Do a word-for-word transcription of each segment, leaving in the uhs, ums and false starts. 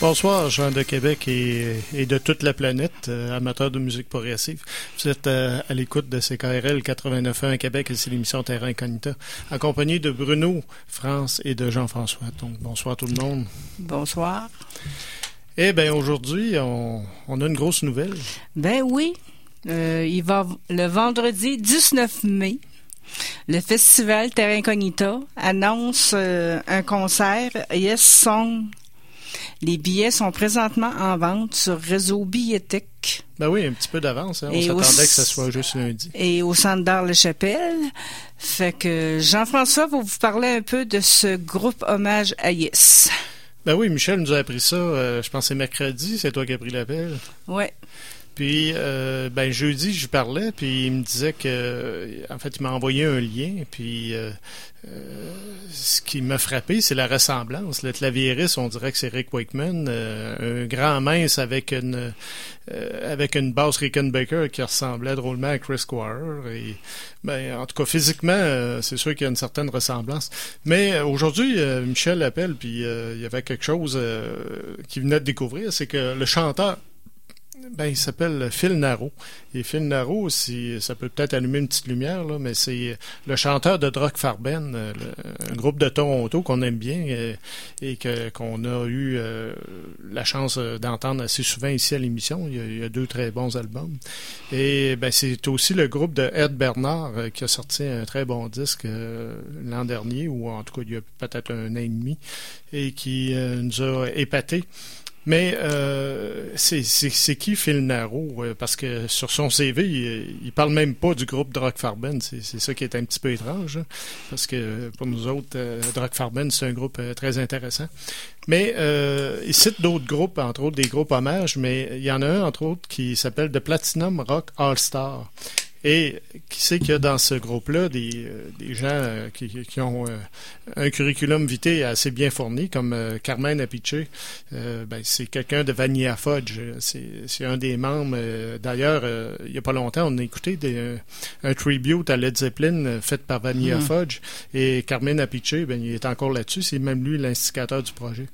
Bonsoir, gens de Québec et, et de toute la planète, euh, amateurs de musique progressive. Vous êtes euh, à l'écoute de C K R L quatre-vingt-neuf point un à Québec et c'est l'émission Terra Incognita, accompagné de Bruno, France et de Jean-François. Donc, bonsoir tout le monde. Bonsoir. Eh bien, aujourd'hui, on, on a une grosse nouvelle. Ben oui, euh, il va le vendredi dix-neuf mai. Le festival Terra Incognita annonce euh, un concert Yes Song. Les billets sont présentement en vente sur Réseau Billettique. Ben oui, un petit peu d'avance. Hein? On Et s'attendait au, que ça soit juste lundi. Et au Centre d'Art-le-Chapelle. Fait que Jean-François va vous parler un peu de ce groupe hommage à Yes. Ben oui, Michel nous a appris ça, euh, je pense que c'est mercredi, c'est toi qui as pris l'appel. Ouais. Puis, euh, ben jeudi, je parlais, puis il me disait que, en fait, il m'a envoyé un lien, puis euh, euh, ce qui m'a frappé, c'est la ressemblance. Le claviériste, on dirait que c'est Rick Wakeman, euh, un grand mince avec une euh, avec une basse Rickenbacker qui ressemblait drôlement à Chris Squire. Et, ben, en tout cas, physiquement, euh, c'est sûr qu'il y a une certaine ressemblance. Mais euh, aujourd'hui, euh, Michel l'appelle, puis euh, il y avait quelque chose euh, qu'il venait de découvrir, c'est que le chanteur, ben, il s'appelle Phil Naro. Et Phil Naro, si, ça peut peut-être allumer une petite lumière, là, mais c'est le chanteur de Drog Farben, le, un groupe de Toronto qu'on aime bien et, et que, qu'on a eu euh, la chance d'entendre assez souvent ici à l'émission. Il y a, il y a deux très bons albums. Et ben, c'est aussi le groupe de Ed Bernard euh, qui a sorti un très bon disque euh, l'an dernier, ou en tout cas il y a peut-être un an et demi, et qui euh, nous a épatés. Mais euh, c'est, c'est, c'est qui Phil Naro? Parce que sur son C V, il, il parle même pas du groupe Drog Farben. C'est, c'est ça qui est un petit peu étrange. Hein? Parce que pour nous autres, euh, Drog Farben, c'est un groupe euh, très intéressant. Mais euh, il cite d'autres groupes, entre autres des groupes hommages, mais il y en a un, entre autres, qui s'appelle The Platinum Rock All-Star. Et qui sait qu'il y a dans ce groupe-là des, euh, des gens euh, qui, qui ont euh, un curriculum vitae assez bien fourni, comme euh, Carmen Apice. Euh, ben, c'est quelqu'un de Vanilla Fudge. C'est, c'est un des membres. Euh, d'ailleurs, euh, il n'y a pas longtemps, on a écouté des, un, un tribute à Led Zeppelin euh, fait par Vanilla mmh. Fudge. Et Carmen Apice, ben, il est encore là-dessus. C'est même lui l'instigateur du projet.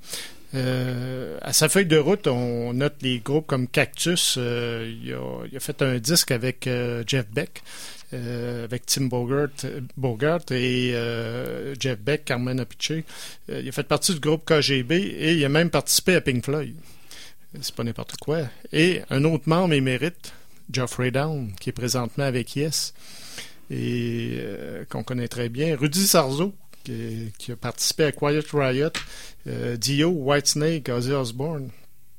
Euh, à sa feuille de route, on note les groupes comme Cactus. Euh, il, a, il a fait un disque avec euh, Jeff Beck, euh, avec Tim Bogart, Bogart et euh, Jeff Beck, Carmen Apice. Euh, il a fait partie du groupe K G B et il a même participé à Pink Floyd. C'est pas n'importe quoi. Et un autre membre émérite, Geoffrey Down, qui est présentement avec Yes et euh, qu'on connaît très bien. Rudy Sarzo, qui, qui a participé à Quiet Riot, euh, Dio, Whitesnake, Ozzy Osbourne,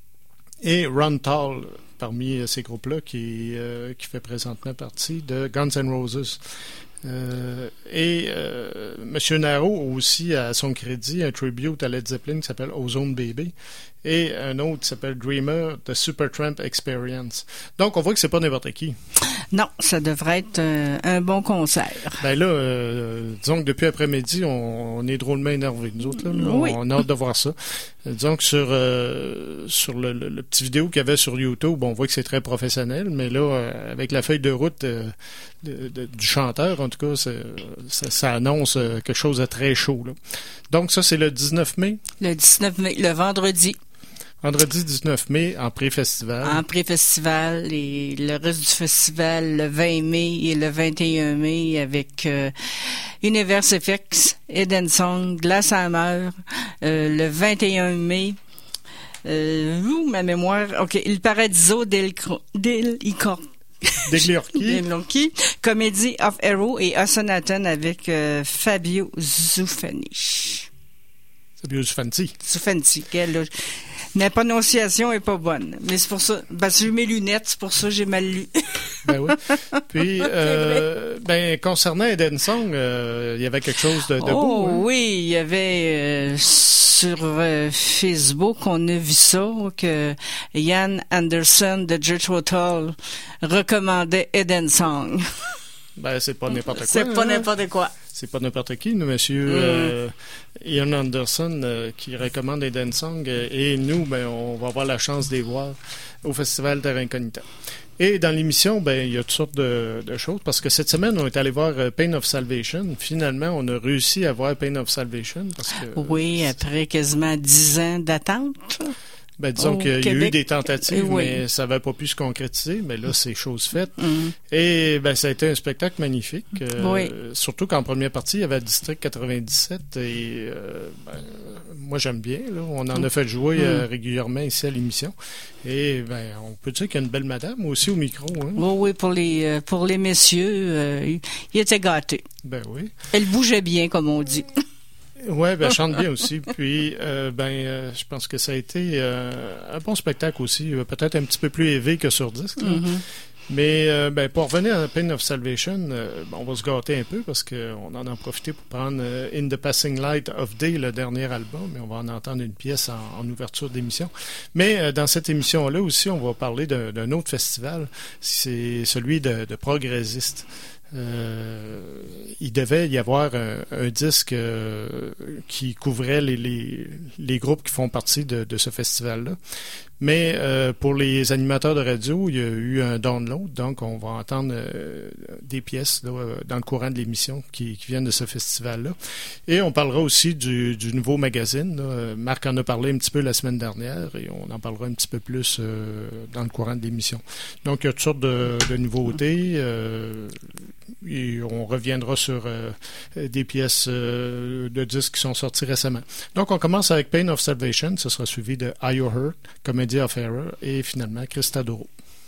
et Ron Tall, parmi ces groupes-là, qui, euh, qui fait présentement partie de Guns N' Roses. Euh, et euh, M. Naro a aussi à son crédit un tribute à Led Zeppelin qui s'appelle Ozone Baby et un autre qui s'appelle Dreamer, The Supertramp Experience. Donc on voit que c'est pas n'importe qui. Non, ça devrait être un, un bon concert. Ben là, euh, disons que depuis après-midi, on, on est drôlement énervés, nous autres. Là, là, oui. On a hâte de voir ça. Euh, disons que sur, euh, sur le, le, le petit vidéo qu'il y avait sur YouTube, on voit que c'est très professionnel, mais là, euh, avec la feuille de route euh, de, de, du chanteur, en tout cas, ça, ça annonce quelque chose de très chaud. Là. Donc ça, c'est le dix-neuf mai? Le dix-neuf mai, le vendredi. Vendredi dix-neuf mai, en pré-festival. En pré-festival, et le reste du festival, le vingt mai et le vingt et un mai, avec euh, Universe F X, Eden Song, Glass Hammer, euh, le vingt et un mai, euh, ouh, ma mémoire, ok, Il Paradiso del, del Icor. Degli Orchi. Comedy of Hero et Ossonathan avec euh, Fabio Zuffani. Fabio Zufanti. Zufanti, quelle... Ma prononciation est pas bonne, mais c'est pour ça. Parce que j'ai mes lunettes, c'est pour ça que j'ai mal lu. Ben oui. Puis, euh, ben concernant Eden Song, euh, il y avait quelque chose de, de oh, beau. Hein? Oui, il y avait euh, sur euh, Facebook, on a vu ça que Ian Anderson de Jethro Tull recommandait Eden Song. Ben c'est pas n'importe quoi. C'est pas hein? n'importe quoi. C'est pas n'importe qui, nous, monsieur mm. euh, Ian Anderson, euh, qui recommande Eden Song, euh, et nous, ben, on va avoir la chance de les voir au Festival Terra Incognita. Et dans l'émission, ben, il y a toutes sortes de, de choses, parce que cette semaine, on est allé voir euh, Pain of Salvation. Finalement, on a réussi à voir Pain of Salvation. Parce que, oui, après quasiment dix ans d'attente. Ben, disons au qu'il y a Québec. eu des tentatives, Oui. mais ça n'avait pas pu se concrétiser. Mais là, c'est chose faite. Mhm. Et ben, ça a été un spectacle magnifique. Euh, Oui. Surtout qu'en première partie, il y avait le District quatre-vingt-dix-sept. Et euh, ben, moi, j'aime bien. Là. On en a fait jouer Mhm. euh, régulièrement ici à l'émission. Et ben, on peut dire qu'il y a une belle madame aussi au micro. Hein? Oui, oui, pour les, euh, pour les messieurs, euh, ils il étaient gâtés. Ben oui. Elle bougeait bien, comme on dit. Ouais, ben, elle chante bien aussi. Puis, euh, ben, euh, je pense que ça a été euh, un bon spectacle aussi. euh, Peut-être un petit peu plus élevé que sur disque. là. Mhm. Mais euh, ben, pour revenir à Pain of Salvation, euh, on va se gâter un peu parce qu'on en a profité pour prendre euh, In the Passing Light of Day, le dernier album, et on va en entendre une pièce en, en ouverture d'émission. Mais euh, dans cette émission-là aussi, on va parler d'un, d'un autre festival, c'est celui de, de Progressistes. Euh, il devait y avoir un, un disque euh, qui couvrait les, les, les groupes qui font partie de, de ce festival-là. Mais euh, pour les animateurs de radio, il y a eu un download, donc on va entendre euh, des pièces là, dans le courant de l'émission qui, qui viennent de ce festival-là. Et on parlera aussi du, du nouveau magazine. Là. Marc en a parlé un petit peu la semaine dernière et on en parlera un petit peu plus euh, dans le courant de l'émission. Donc il y a toutes sortes de, de nouveautés. Euh, et on reviendra sur euh, des pièces euh, de disques qui sont sorties récemment. Donc on commence avec Pain of Salvation, ce sera suivi de Are You Hurt, Comedy of Error et finalement Christa Doro.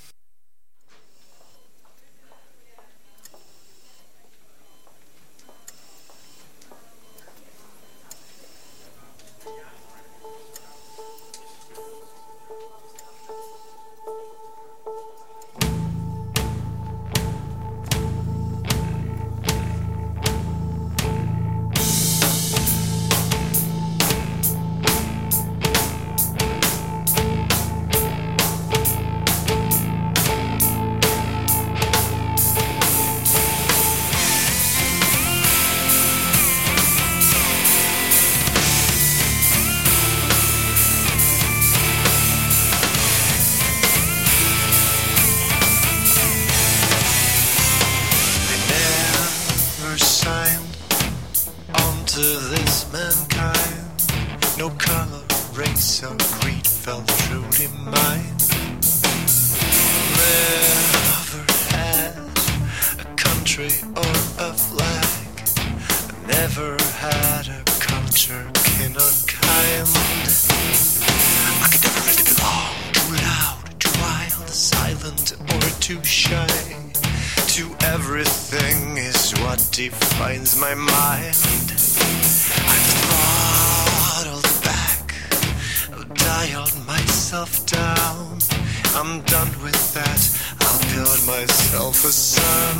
Defines my mind. I've throttled back, I've dialed myself down. I'm done with that, I'll build myself a son.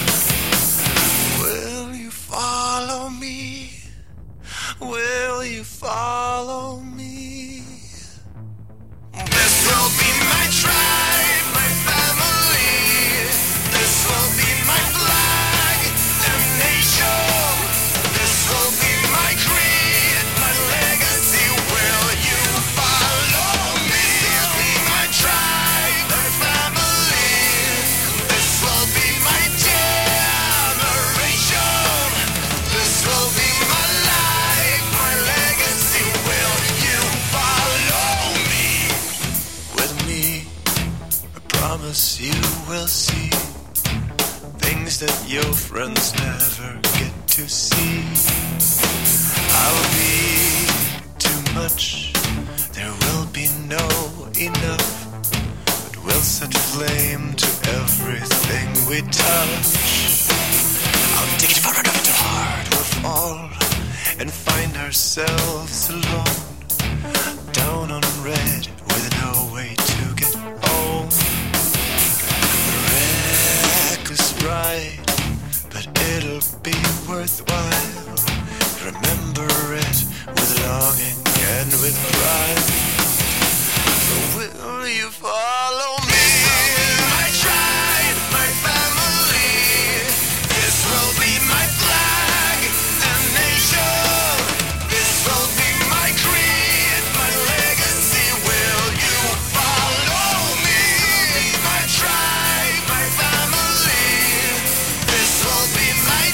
Will you follow me? Will you follow me? This will be my tribe, my family. This will be my flag and nation. This will be my creed, my legacy. Will you follow me? This will be my tribe, my family. This will be my generation. This will be my life, my legacy. Will you follow me? With me, I promise you will see things that your friends never get to see. I'll be too much, there will be no enough, but we'll set flame to everything we touch. I'll take it far enough to heart we'll fall and find ourselves alone, down on red with no way to get home. The reckless ride, but it'll be worthwhile. Remember it with longing and with pride. Will you follow me? My tribe, my family. This will be my flag and nation. This will be my creed, my legacy. Will you follow me? My tribe, my family. This will be my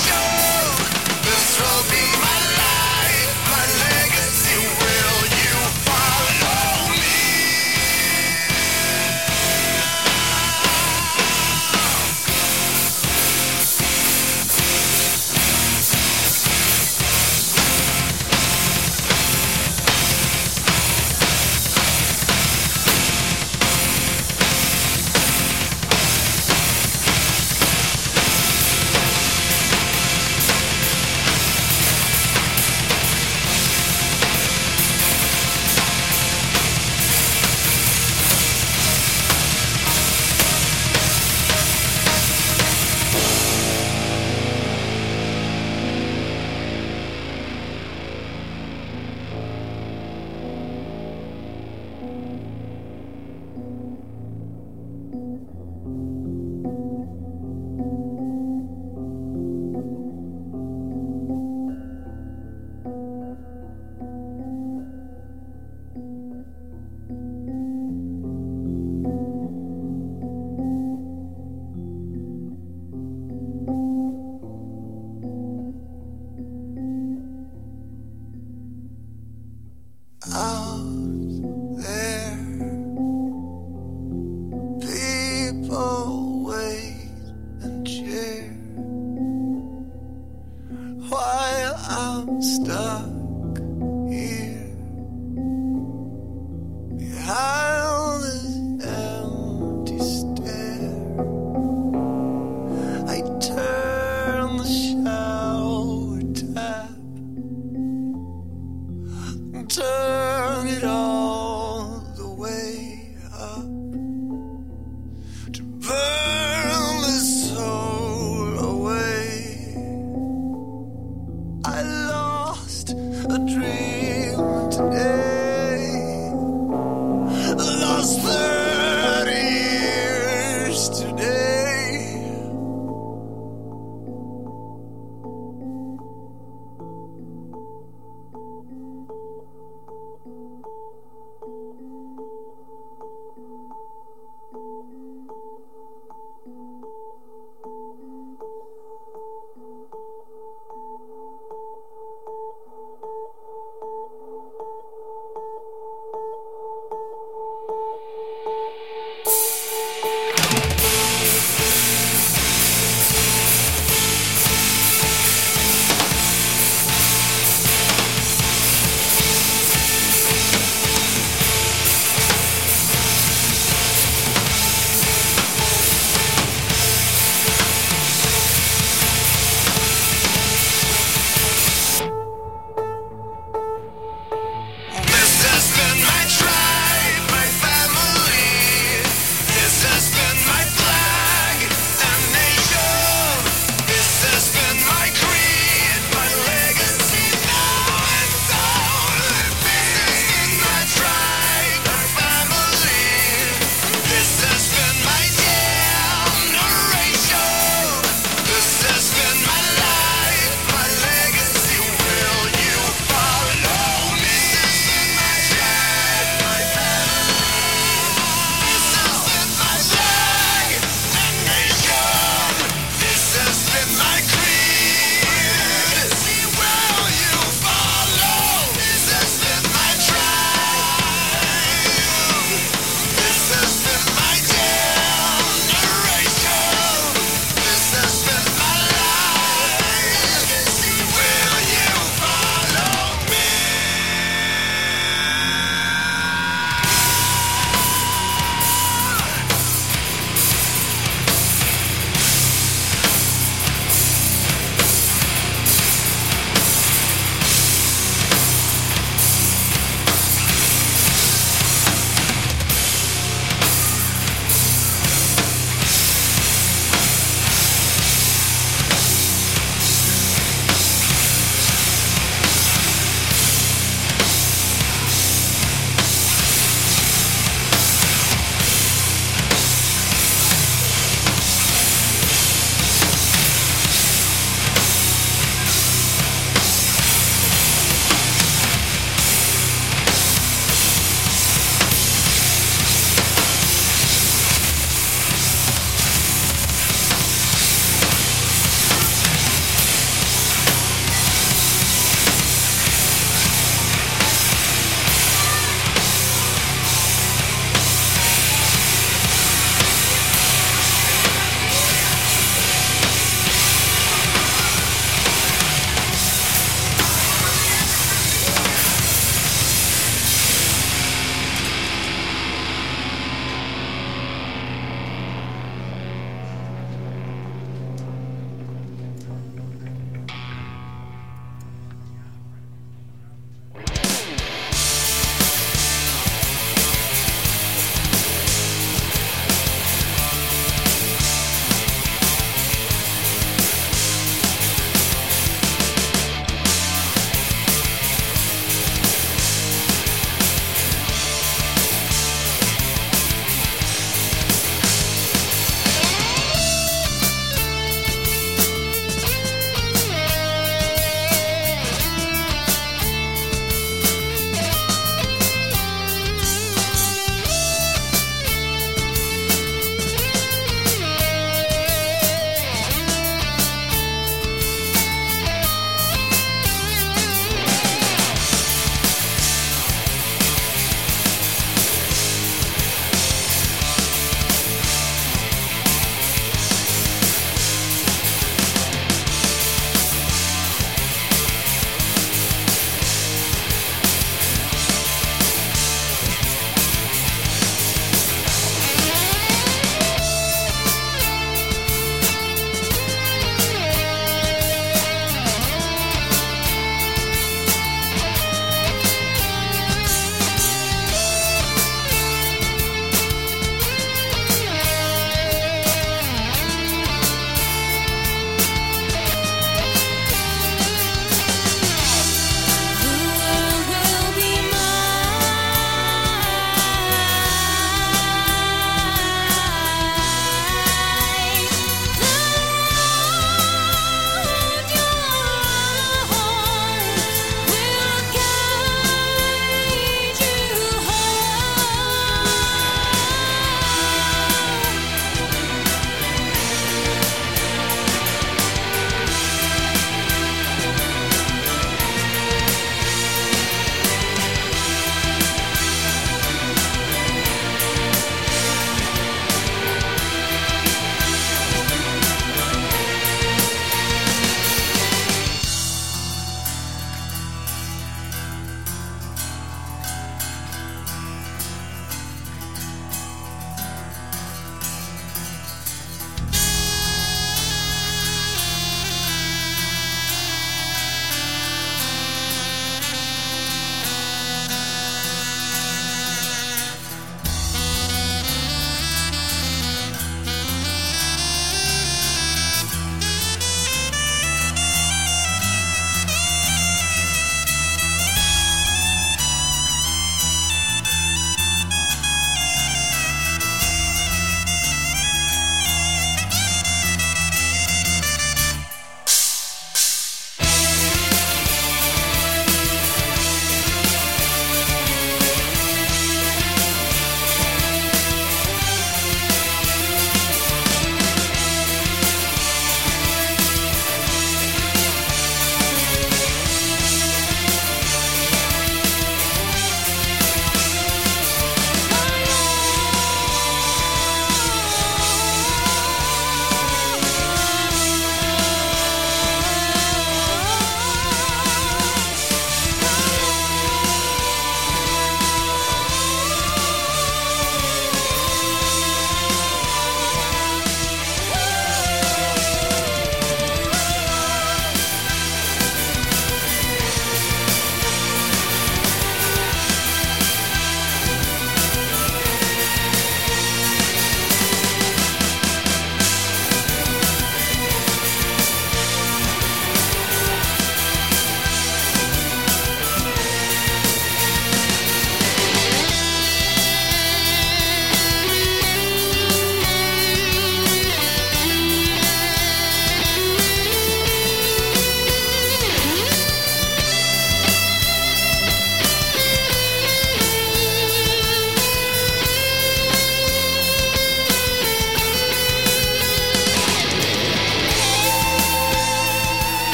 generation. This will be my life, my legacy. Will you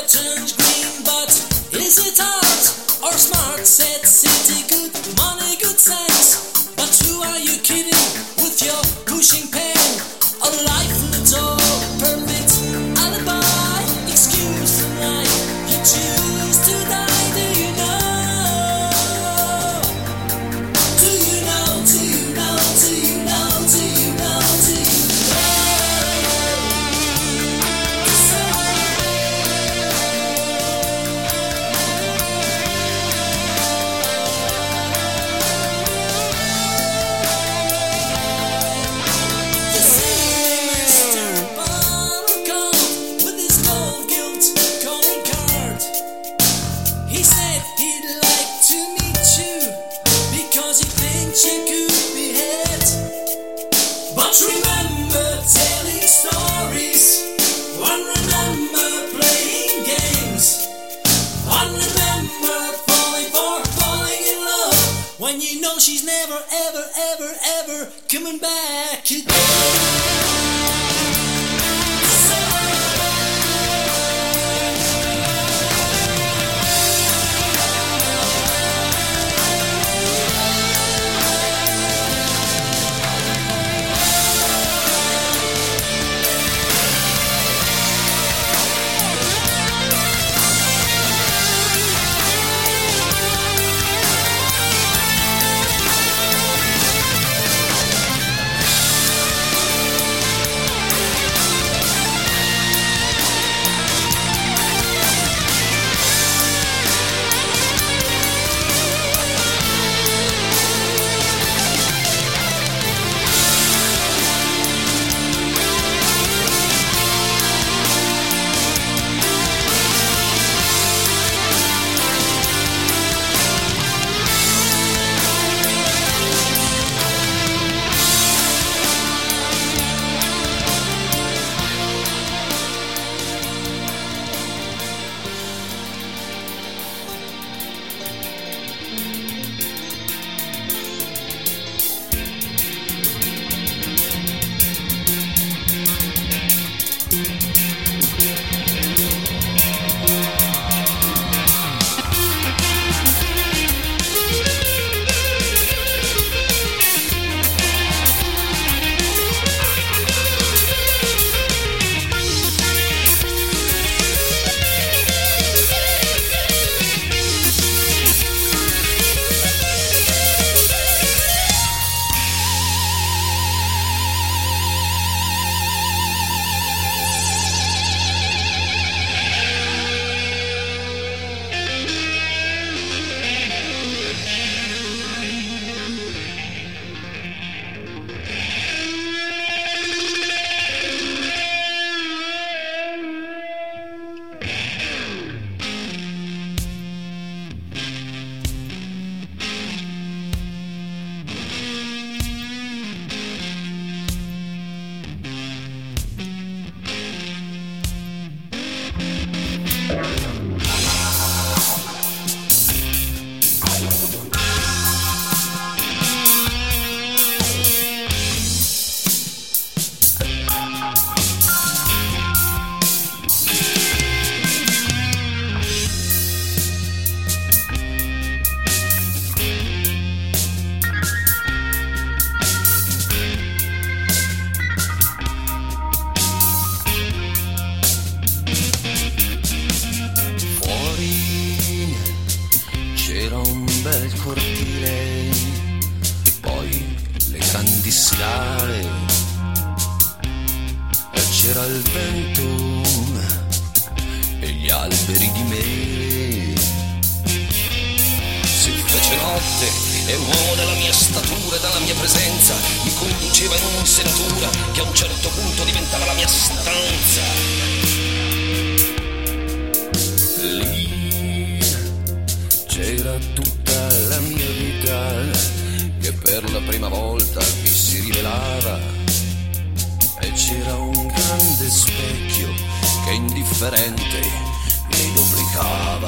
red turns green, but is it art or smart? Said city good, money good sense. But who are you kidding with your pushing pen? A life in the door, permit, alibi, excuse the night. You choose to die, do you know? Do you know, do you know, do you know, do you know, do you know? When you know she's never, ever, ever, ever coming back again. c'era il vento e gli alberi di mele. Si fece notte e un uomo della mia statura e dalla mia presenza mi conduceva in un'insenatura che a un certo punto diventava la mia stanza. Lì c'era tutta la mia vita che per la prima volta mi si rivelava. E c'era un grande specchio che indifferente mi duplicava.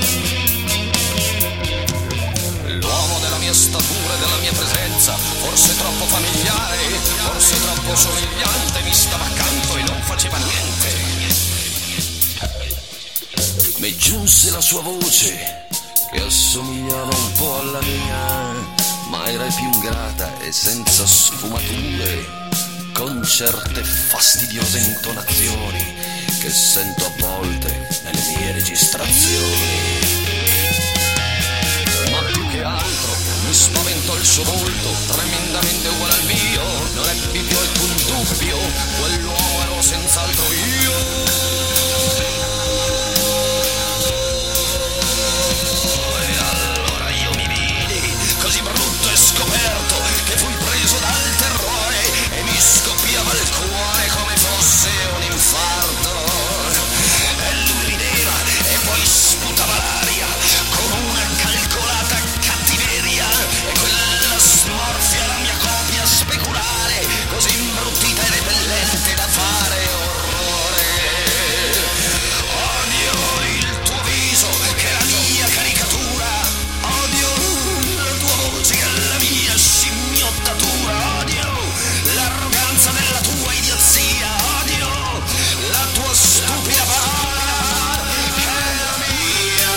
L'uomo della mia statura e della mia presenza, forse troppo familiare, forse troppo somigliante, mi stava accanto e non faceva niente. mi giunse la sua voce che assomigliava un po' alla mia, ma era più grata e senza sfumature, con certe fastidiose intonazioni che sento a volte nelle mie registrazioni. Ma più che altro mi spaventò il suo volto, tremendamente uguale al mio, non ebbi più alcun dubbio, quell'uomo ero senz'altro io. Così brutto e scoperto che fui preso dal terrore e mi scoppiava il cuore come fosse un infarto. E lui rideva e poi sputava l'aria con una calcolata cattiveria, e quella smorfia la mia copia speculare, così imbruttita e repellente da fare orrore. Odio il tuo viso che è la mia caricatura, odio che è la mia scimmiottatura, odio l'arroganza della tua idiozia, odio la tua stupida parola che è la mia.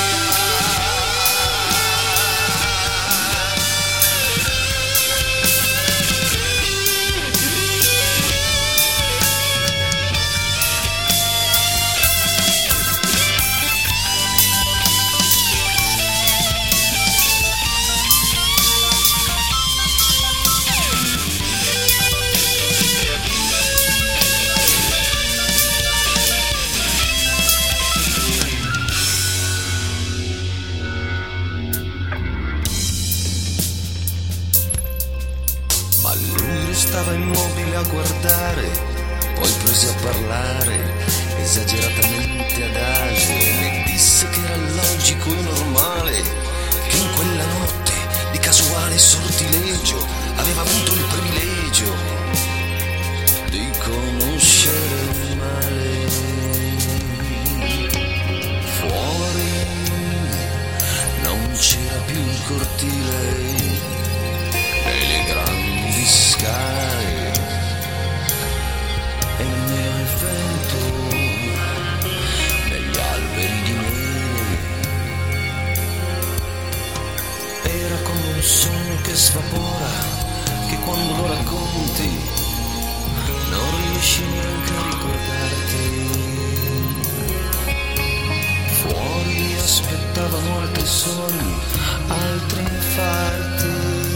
Stava immobile a guardare, poi prese a parlare esageratamente adagio e mi disse che era logico e normale che in quella notte di casuale sortilegio aveva avuto il privilegio di conoscere il male. Fuori non c'era più il cortile e le grandi scale, e nemmeno il vento negli alberi di mele. Era come un sogno che svapora, che quando lo racconti non riesci neanche a ricordarti. Fuori mi aspettavano altri sogni, altri infarti.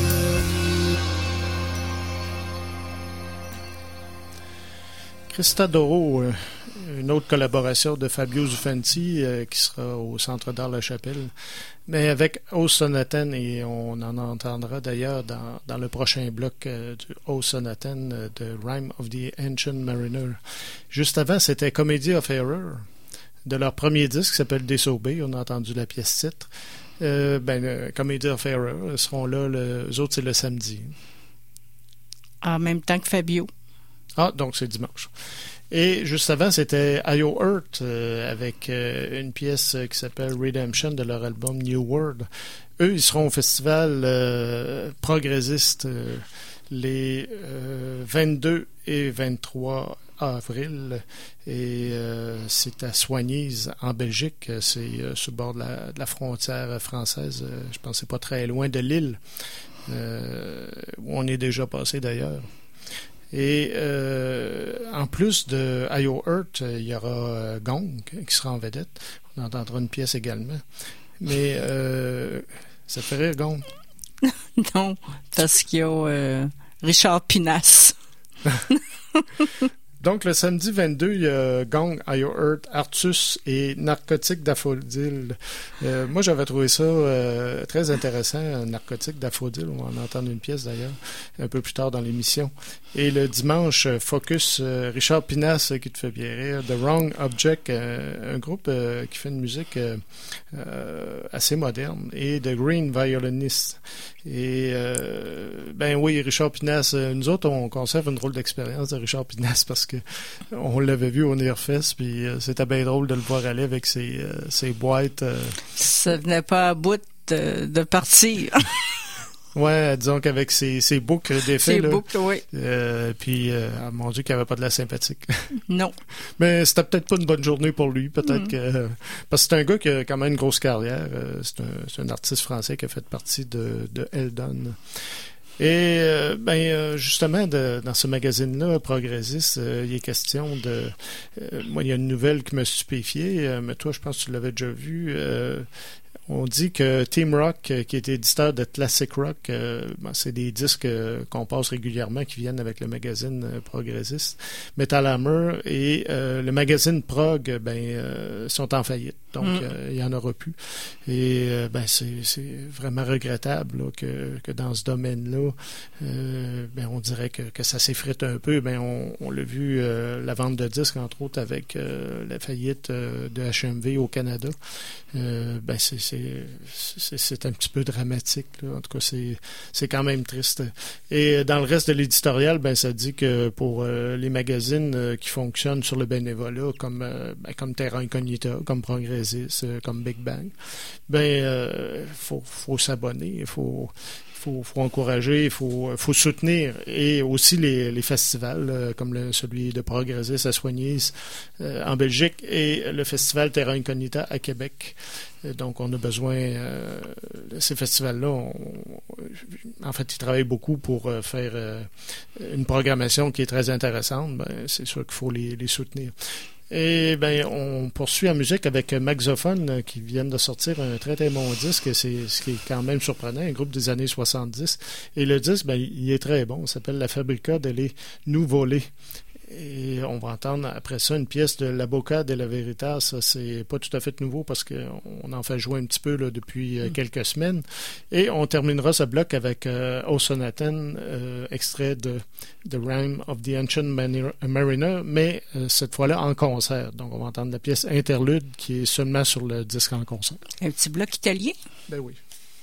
Christa Doro, euh, une autre collaboration de Fabio Zufanti euh, qui sera au Centre d'art La Chapelle, mais avec O Sonaten, et on en entendra d'ailleurs dans, dans le prochain bloc euh, du O Sonaten euh, de Rime of the Ancient Mariner. Juste avant, c'était Comedy of Error, de leur premier disque qui s'appelle Disobey. On a entendu la pièce titre. Euh, ben, euh, Comedy of Error, ils seront là, le, eux autres, c'est le samedi. En même temps que Fabio. Ah, donc c'est dimanche. Et juste avant, c'était Io Earth euh, avec euh, une pièce qui s'appelle Redemption de leur album New World. Eux, ils seront au festival euh, progressiste euh, les euh, vingt-deux et vingt-trois avril. Et euh, c'est à Soignies, en Belgique. C'est euh, sur le bord de la, de la frontière française. Euh, je pense que c'est pas très loin de Lille, euh, où on est déjà passé d'ailleurs. Et euh, en plus de Io Earth, il y aura euh, Gong qui sera en vedette. On entendra une pièce également. Mais euh, ça te fait rire, Gong? Non, parce qu'il y a euh, Richard Pinas. Donc, le samedi vingt-deux, il y a Gong, Io Earth, Artus et Narcotique d'Aphrodite. Euh, moi, j'avais trouvé ça euh, très intéressant, Narcotique d'Aphrodite. On va en entendre une pièce, d'ailleurs, un peu plus tard dans l'émission. Et le dimanche, Focus, euh, Richard Pinas, euh, qui te fait bien rire, The Wrong Object, euh, un groupe euh, qui fait une musique euh, euh, assez moderne, et The Green Violinist. Et, euh, ben oui, Richard Pinas, euh, nous autres, on conserve une drôle d'expérience de Richard Pinas parce que on l'avait vu au Nearfest, puis euh, c'était bien drôle de le voir aller avec ses, euh, ses boîtes. Euh... Ça venait pas à bout de, de partir. Ouais, disons qu'avec ses, ses boucles d'effets, C'est là, boucles, oui. euh, puis, euh, ah, mon Dieu, qu'il avait pas de la sympathique. Non. Mais c'était peut-être pas une bonne journée pour lui, peut-être Mm. que... Parce que c'est un gars qui a quand même une grosse carrière. euh, C'est un, c'est un artiste français qui a fait partie de, de Eldon. Et euh, ben euh, justement, de, dans ce magazine-là, Progressiste, euh, il est question de... euh, moi, il y a une nouvelle qui m'a stupéfié, euh, mais toi, je pense que tu l'avais déjà vu. euh, On dit que Team Rock, euh, qui est éditeur de Classic Rock, euh, ben, c'est des disques euh, qu'on passe régulièrement qui viennent avec le magazine euh, Progressiste. Metal Hammer et euh, le magazine Prog ben, euh, sont en faillite. Donc, Mm. euh, il n'y en aura plus. Et euh, ben, c'est, c'est vraiment regrettable là, que, que dans ce domaine-là, euh, ben, on dirait que, que ça s'effrite un peu. Ben, on, on l'a vu, euh, la vente de disques, entre autres, avec euh, la faillite euh, de H M V au Canada. Euh, ben, c'est, c'est, c'est, c'est un petit peu dramatique. Là. En tout cas, c'est, c'est quand même triste. Et dans le reste de l'éditorial, ben, ça dit que pour euh, les magazines euh, qui fonctionnent sur le bénévolat, comme, euh, ben, comme Terra Incognita, comme Progressiste, euh, comme Big Bang, ben, euh, faut, faut s'abonner, il faut... faut, faut encourager, il faut, faut soutenir. Et aussi les, les festivals, euh, comme le, celui de Progressiste à Soignies euh, en Belgique et le festival Terra Incognita à Québec. Euh, donc, on a besoin euh, de ces festivals-là. On, en fait, ils travaillent beaucoup pour euh, faire euh, une programmation qui est très intéressante. Ben, c'est sûr qu'il faut les, les soutenir. Et ben, on poursuit en musique avec Maxophone qui viennent de sortir un très très bon disque, c'est ce qui est quand même surprenant, un groupe des années soixante-dix. Et le disque, ben, il est très bon, il s'appelle La Fabrica delle Nuvole. Et on va entendre après ça une pièce de La Boca della Verità. Ça, c'est pas tout à fait nouveau parce qu'on en fait jouer un petit peu là, depuis euh, quelques semaines. Et on terminera ce bloc avec euh, O Sonatan, euh, extrait de The Rime of the Ancient Mariner, mais euh, cette fois-là en concert. Donc on va entendre la pièce Interlude qui est seulement sur le disque en concert. Un petit bloc italien? Ben oui.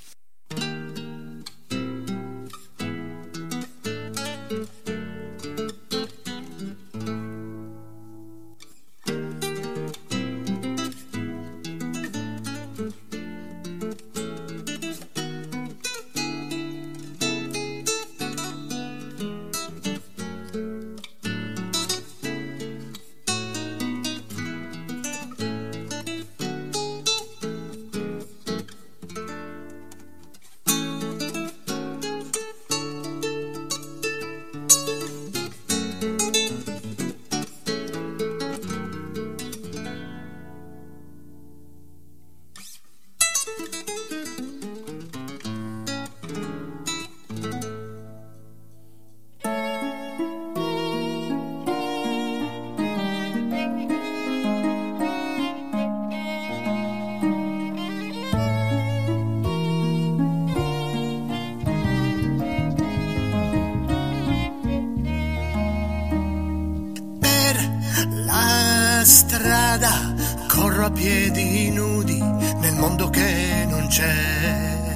Strada, corro a piedi nudi nel mondo che non c'è.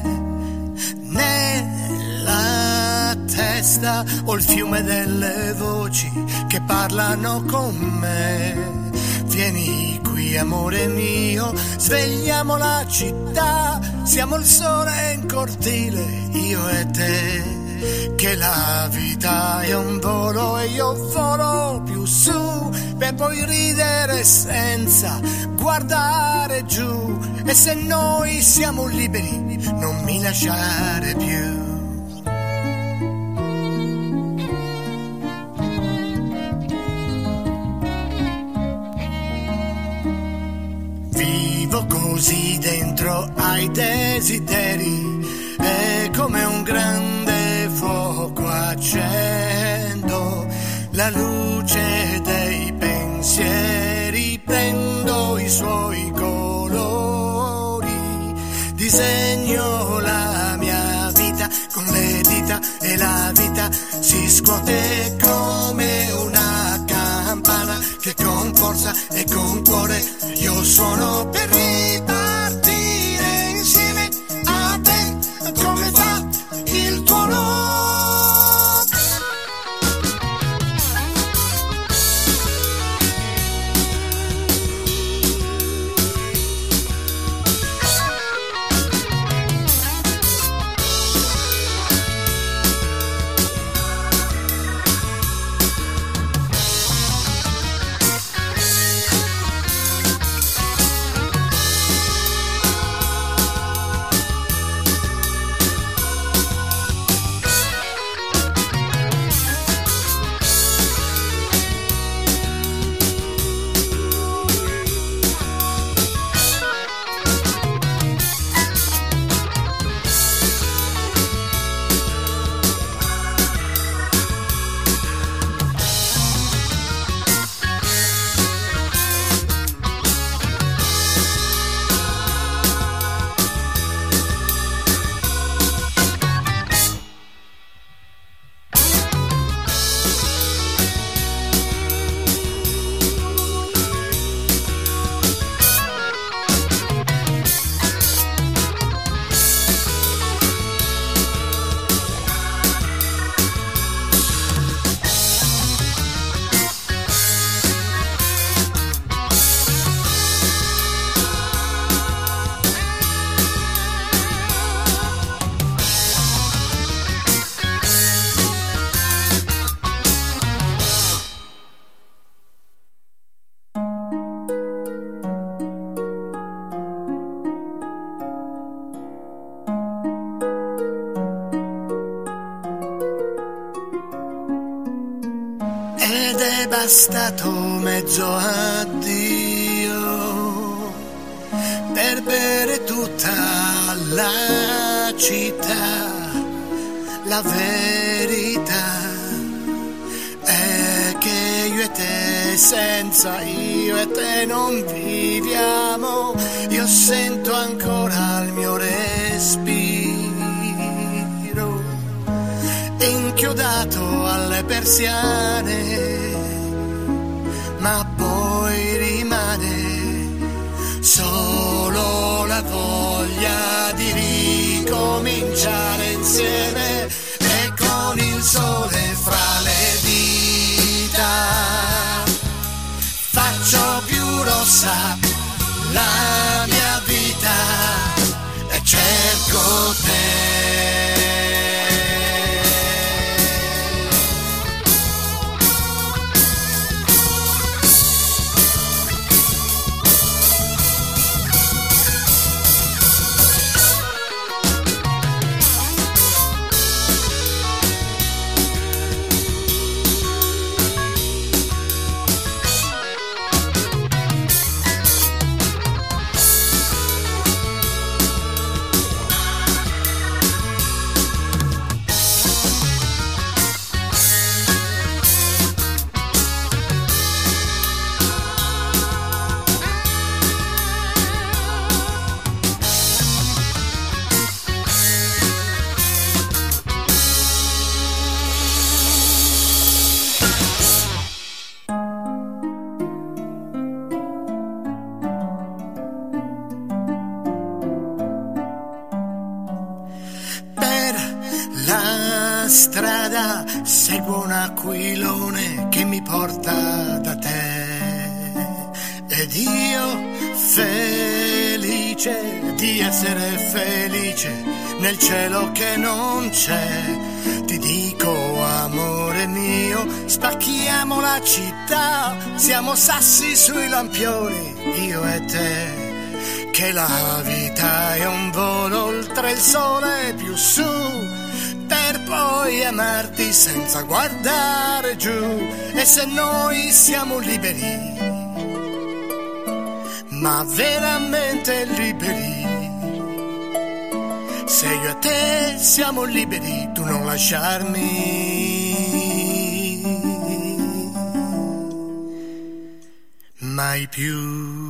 Nella testa ho il fiume delle voci che parlano con me. Vieni qui, amore mio, svegliamo la città. Siamo il sole in cortile, io e te. Che la vita è un volo e io volo più su per poi ridere senza guardare giù. E se noi siamo liberi, non mi lasciare più. Vivo così dentro ai desideri, è come un grande fuoco accendo la luce dei pensieri, prendo i suoi colori, disegno la mia vita con le dita e la vita si scuote come una campana che con forza e con cuore io suono per ripartire insieme a te come fa il tuono. bastato mezzo addio per bere tutta la città. La verità è che io e te, senza io e te non viviamo. Io sento ancora il mio respiro inchiodato alle persiane, ma poi rimane solo la voglia di ricominciare insieme, e con il sole fra le dita faccio più rossa la mia vita e cerco te. Strada seguo un aquilone che mi porta da te, ed io felice di essere felice nel cielo che non c'è. Ti dico amore mio, spacchiamo la città, siamo sassi sui lampioni io e te, che la vita è un volo oltre il sole più su, per poi amarti senza guardare giù. E se noi siamo liberi, ma veramente liberi, se io e te siamo liberi, tu non lasciarmi mai più.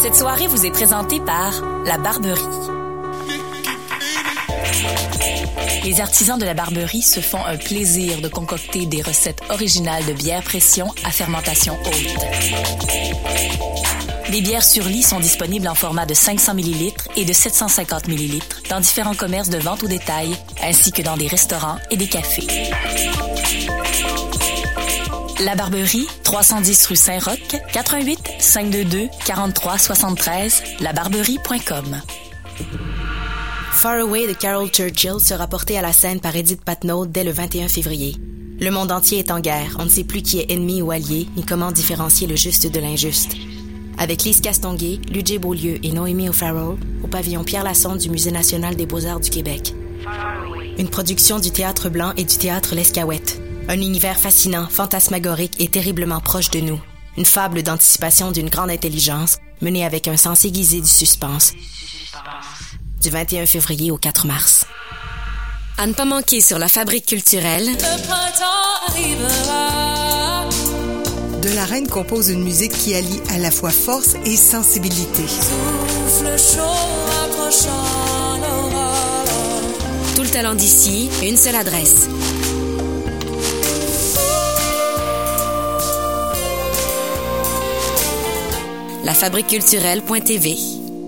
Cette soirée vous est présentée par La Barberie. Les artisans de La Barberie se font un plaisir de concocter des recettes originales de bière pression à fermentation haute. Les bières sur lit sont disponibles en format de cinq cents millilitres et de sept cent cinquante millilitres dans différents commerces de vente au détail, ainsi que dans des restaurants et des cafés. La Barberie, trois cent dix rue Saint-Roch, quatre un huit, cinq deux deux, quarante-trois soixante-treize, labarberie point com. Far Away de Carol Churchill sera porté à la scène par Edith Patnaud dès le vingt et un février. Le monde entier est en guerre, on ne sait plus qui est ennemi ou allié, ni comment différencier le juste de l'injuste. Avec Lise Castonguay, Ludger Beaulieu et Noémie O'Farrell, au pavillon Pierre Lassonde du Musée national des beaux-arts du Québec. Une production du Théâtre Blanc et du Théâtre L'Escaouette. Un univers fascinant, fantasmagorique et terriblement proche de nous. Une fable d'anticipation d'une grande intelligence, menée avec un sens aiguisé du suspense. Du vingt et un février au quatre mars. À ne pas manquer sur la Fabrique culturelle. De la Reine compose une musique qui allie à la fois force et sensibilité. Souffle chaud approchant l'aurore. Tout le talent d'ici, une seule adresse. la fabrique culturelle point t v.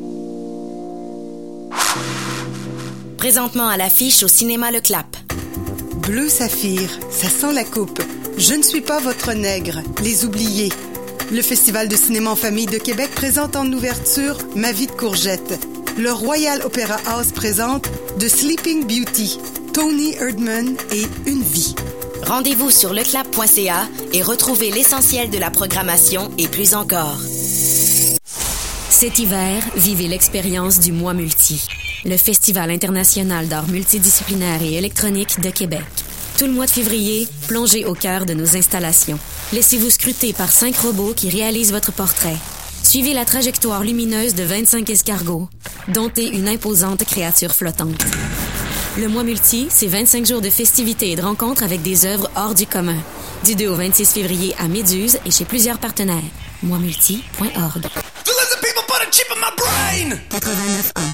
Présentement à l'affiche au cinéma Le Clap. Bleu saphir, ça sent la coupe. Je ne suis pas votre nègre, Les Oubliés. Le Festival de cinéma en famille de Québec présente en ouverture Ma vie de courgette. Le Royal Opera House présente The Sleeping Beauty, Tony Erdmann et Une vie. Rendez-vous sur leclap point c a et retrouvez l'essentiel de la programmation et plus encore. Cet hiver, vivez l'expérience du Mois Multi, le Festival international d'art multidisciplinaire et électronique de Québec. Tout le mois de février, plongez au cœur de nos installations. Laissez-vous scruter par cinq robots qui réalisent votre portrait. Suivez la trajectoire lumineuse de vingt-cinq escargots, domptez une imposante créature flottante. Le Mois Multi, c'est vingt-cinq jours de festivités et de rencontres avec des œuvres hors du commun. Du deux au vingt-six février à Méduse et chez plusieurs partenaires. moi multi point org. quatre-vingt-neuf un.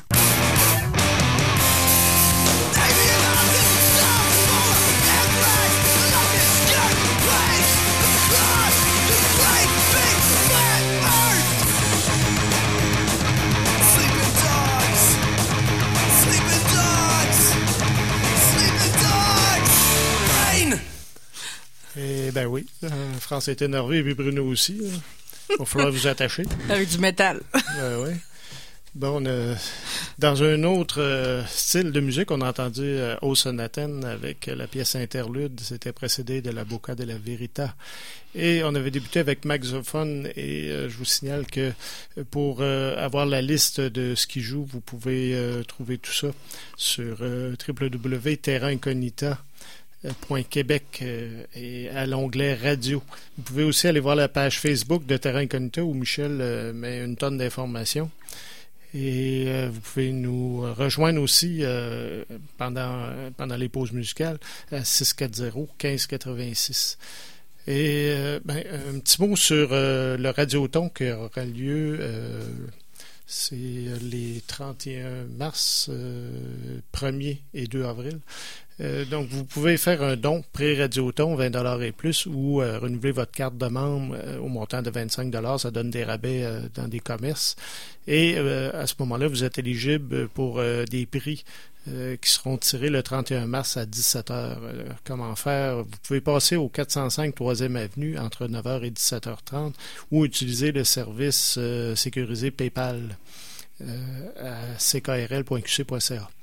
Eh ben oui, euh, France est énervée et puis Bruno aussi. Il va falloir vous attacher. Avec du métal. euh, oui. Bon, on a, dans un autre euh, style de musique, on a entendu euh, O Sonaten avec euh, la pièce Interlude. C'était précédé de La Bocca de la Verita. Et on avait débuté avec Maxophone. Et euh, je vous signale que pour euh, avoir la liste de ce qui joue, vous pouvez euh, trouver tout ça sur euh, w w w point terra incognita point québec euh, et à l'onglet radio. Vous pouvez aussi aller voir la page Facebook de Terra Incognita où Michel euh, met une tonne d'informations. Et euh, vous pouvez nous rejoindre aussi euh, pendant, pendant les pauses musicales à six cent quarante, quinze quatre-vingt-six. Et euh, ben, un petit mot sur euh, le Radioton qui aura lieu... Euh, c'est les trente et un mars, euh, premier et deux avril. Euh, donc, vous pouvez faire un don pré-Radioton, vingt dollars et plus, ou euh, renouveler votre carte de membre euh, au montant de vingt-cinq dollars. Ça donne des rabais euh, dans des commerces. Et euh, à ce moment-là, vous êtes éligible pour euh, des prix euh, qui seront tirés le trente et un mars à dix-sept heures. Euh, comment faire? Vous pouvez passer au quatre cent cinq troisième Avenue entre neuf heures et dix-sept heures trente ou utiliser le service euh, sécurisé PayPal euh, à c k r l point q c point c a.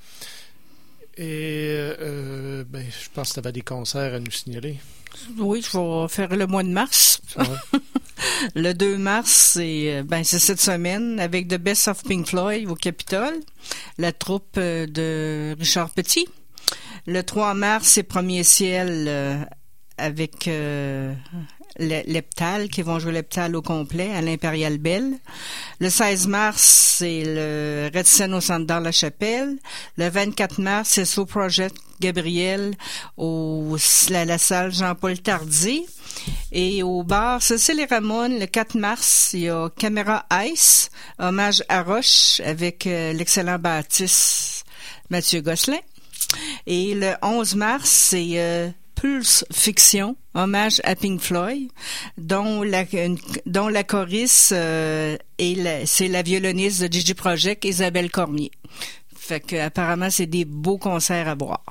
Et euh, ben, je pense que tu avais des concerts à nous signaler. Oui, je vais faire le mois de mars. Ouais. Le deux mars, c'est, ben, c'est cette semaine avec The Best of Pink Floyd au Capitole, la troupe de Richard Petit. Le trois mars, c'est Premier Ciel euh, avec euh, le- l'Heptal, qui vont jouer l'Heptal au complet à l'Impérial Belle. Le seize mars, c'est le Redson au Centre d'Art-la-Chapelle. Le vingt-quatre mars, c'est So Project Gabriel au la, la salle Jean-Paul Tardy. Et au bar c'est les Ramones, le quatre mars, il y a Caméra Ice, hommage à Roche avec euh, l'excellent Baptiste Mathieu Gosselin. Et le onze mars, c'est euh, Pulse Fiction, hommage à Pink Floyd, dont la, une, dont la choriste euh, est la, c'est la violoniste de Gigi Project, Isabelle Cormier. Fait que apparemment, c'est des beaux concerts à boire.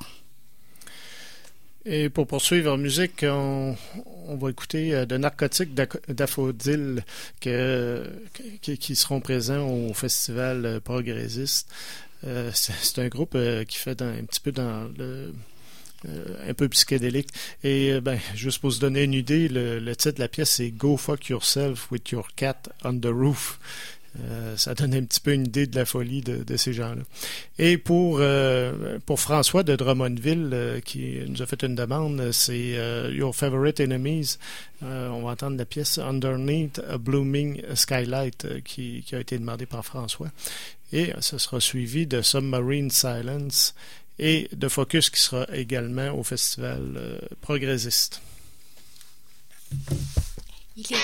Et pour poursuivre en musique, on, on va écouter euh, de Narcotiques d'Aphrodile que, qui, qui seront présents au festival euh, Progressiste. Euh, c'est, c'est un groupe euh, qui fait dans, un petit peu dans le euh, un peu psychédélique. Et euh, ben, juste pour se donner une idée, le, le titre de la pièce c'est Go Fuck Yourself with Your Cat on the Roof. Euh, ça donne un petit peu une idée de la folie de, de ces gens-là. Et pour euh, pour François de Drummondville euh, qui nous a fait une demande, c'est euh, Your Favorite Enemies. Euh, on va entendre la pièce Underneath a Blooming Skylight euh, qui, qui a été demandée par François. Et ce sera suivi de Submarine Silence et de Focus qui sera également au festival euh, Progressiste. Il est...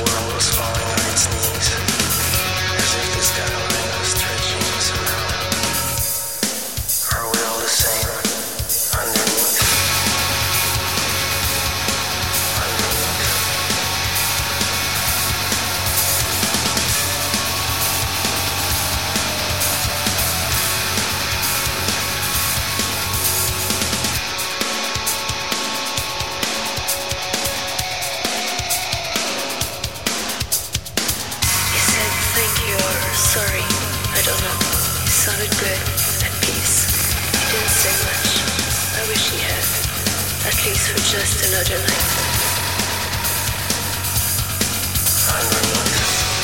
world was falling on its knees, as if the skyline was stretching somehow. Are we all the same underneath? Underneath. He said thank you or sorry, I don't know. He sounded good, at peace. He didn't say much. I wish he had. At least for just another night. Underneath.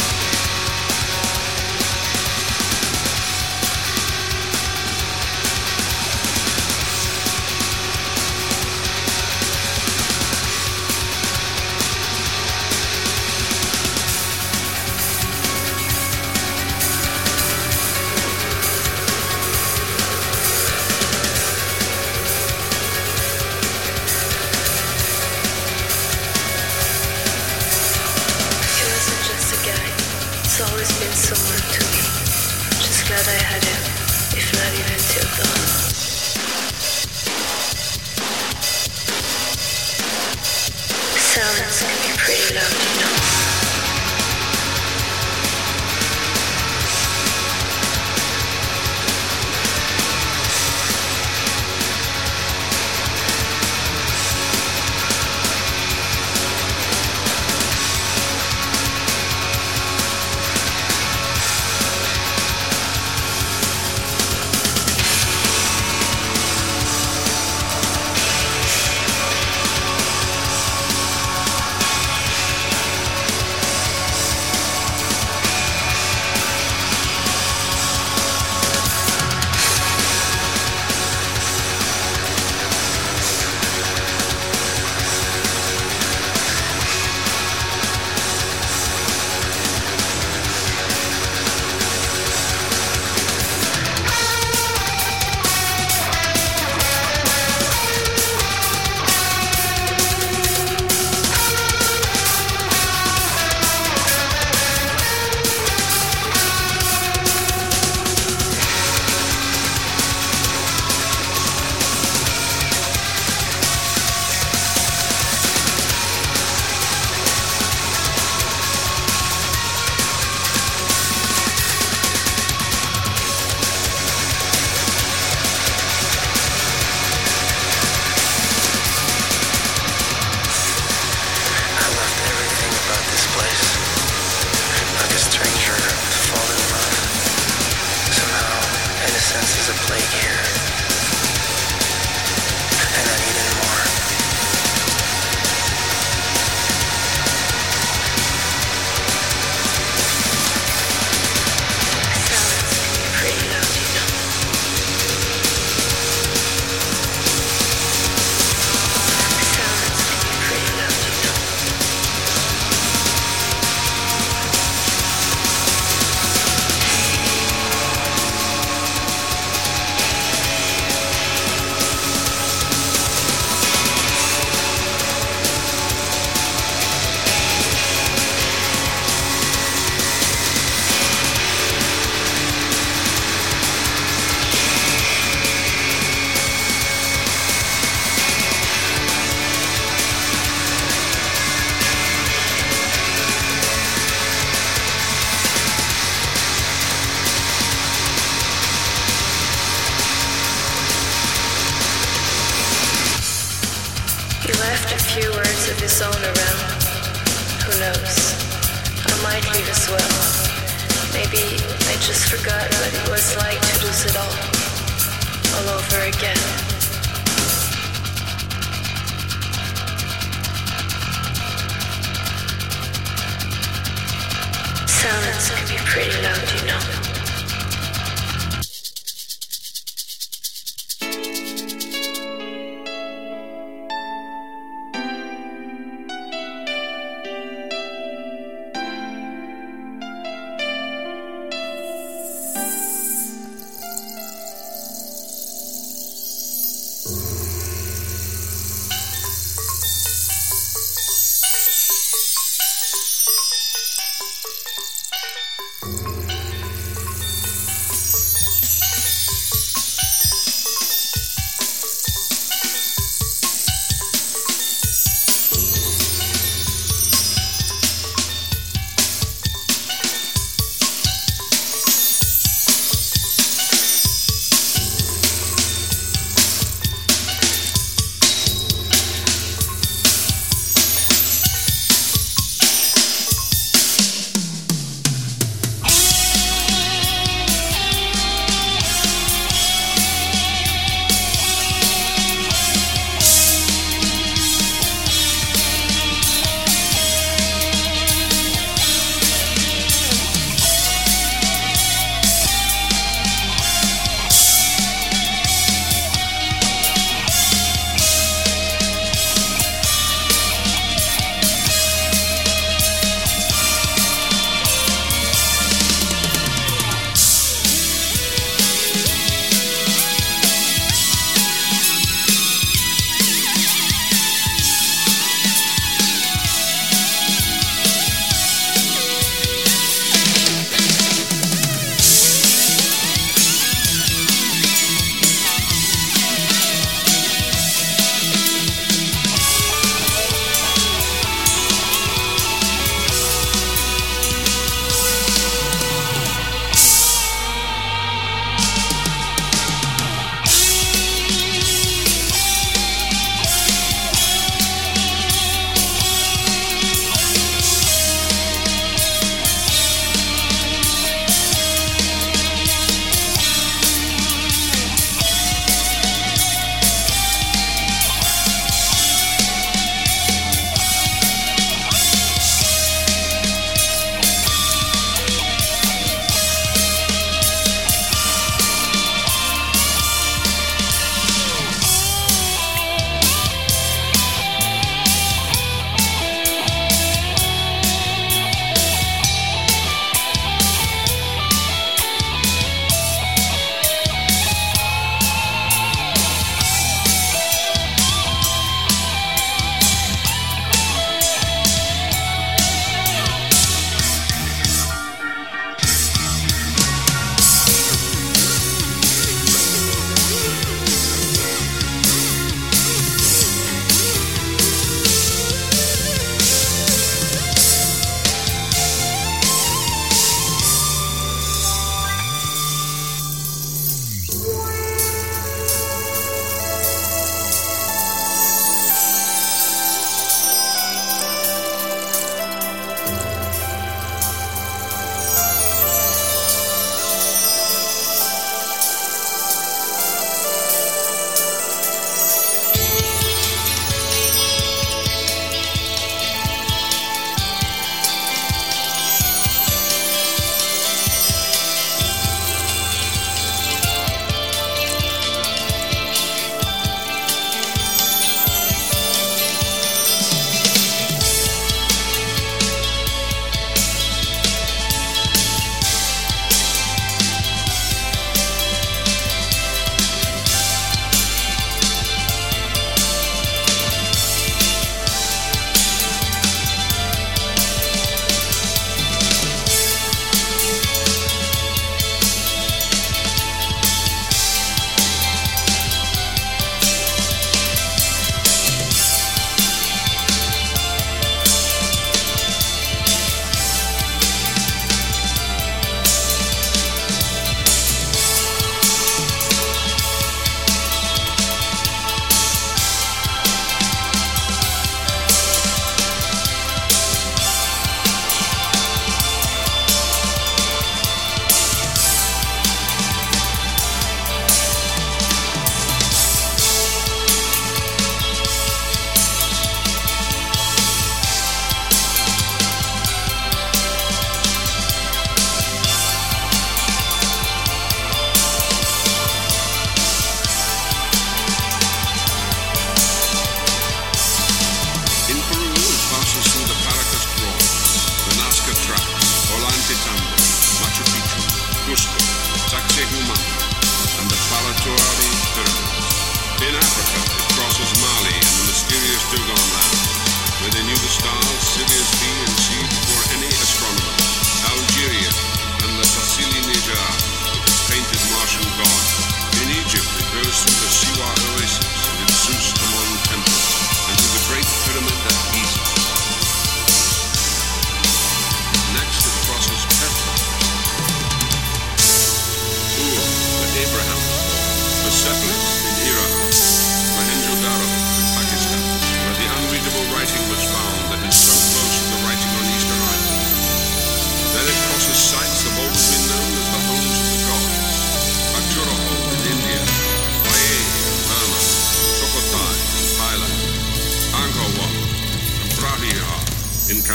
He wasn't just a guy. It's always been someone to me. Just glad I had him, if not even till dawn. Silence can be pretty loud, you know. I left everything about this place. Like a stranger to fall in love. Somehow, innocence is a plague here. And I needed more. Silence can be pretty loud, you know. Silence can be pretty loud, you know. He left a few words of his own around. Who knows? I might leave as well. Maybe I just forgot what it was like to lose it all. All over again. Silence can be pretty loud, you know.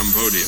Cambodia.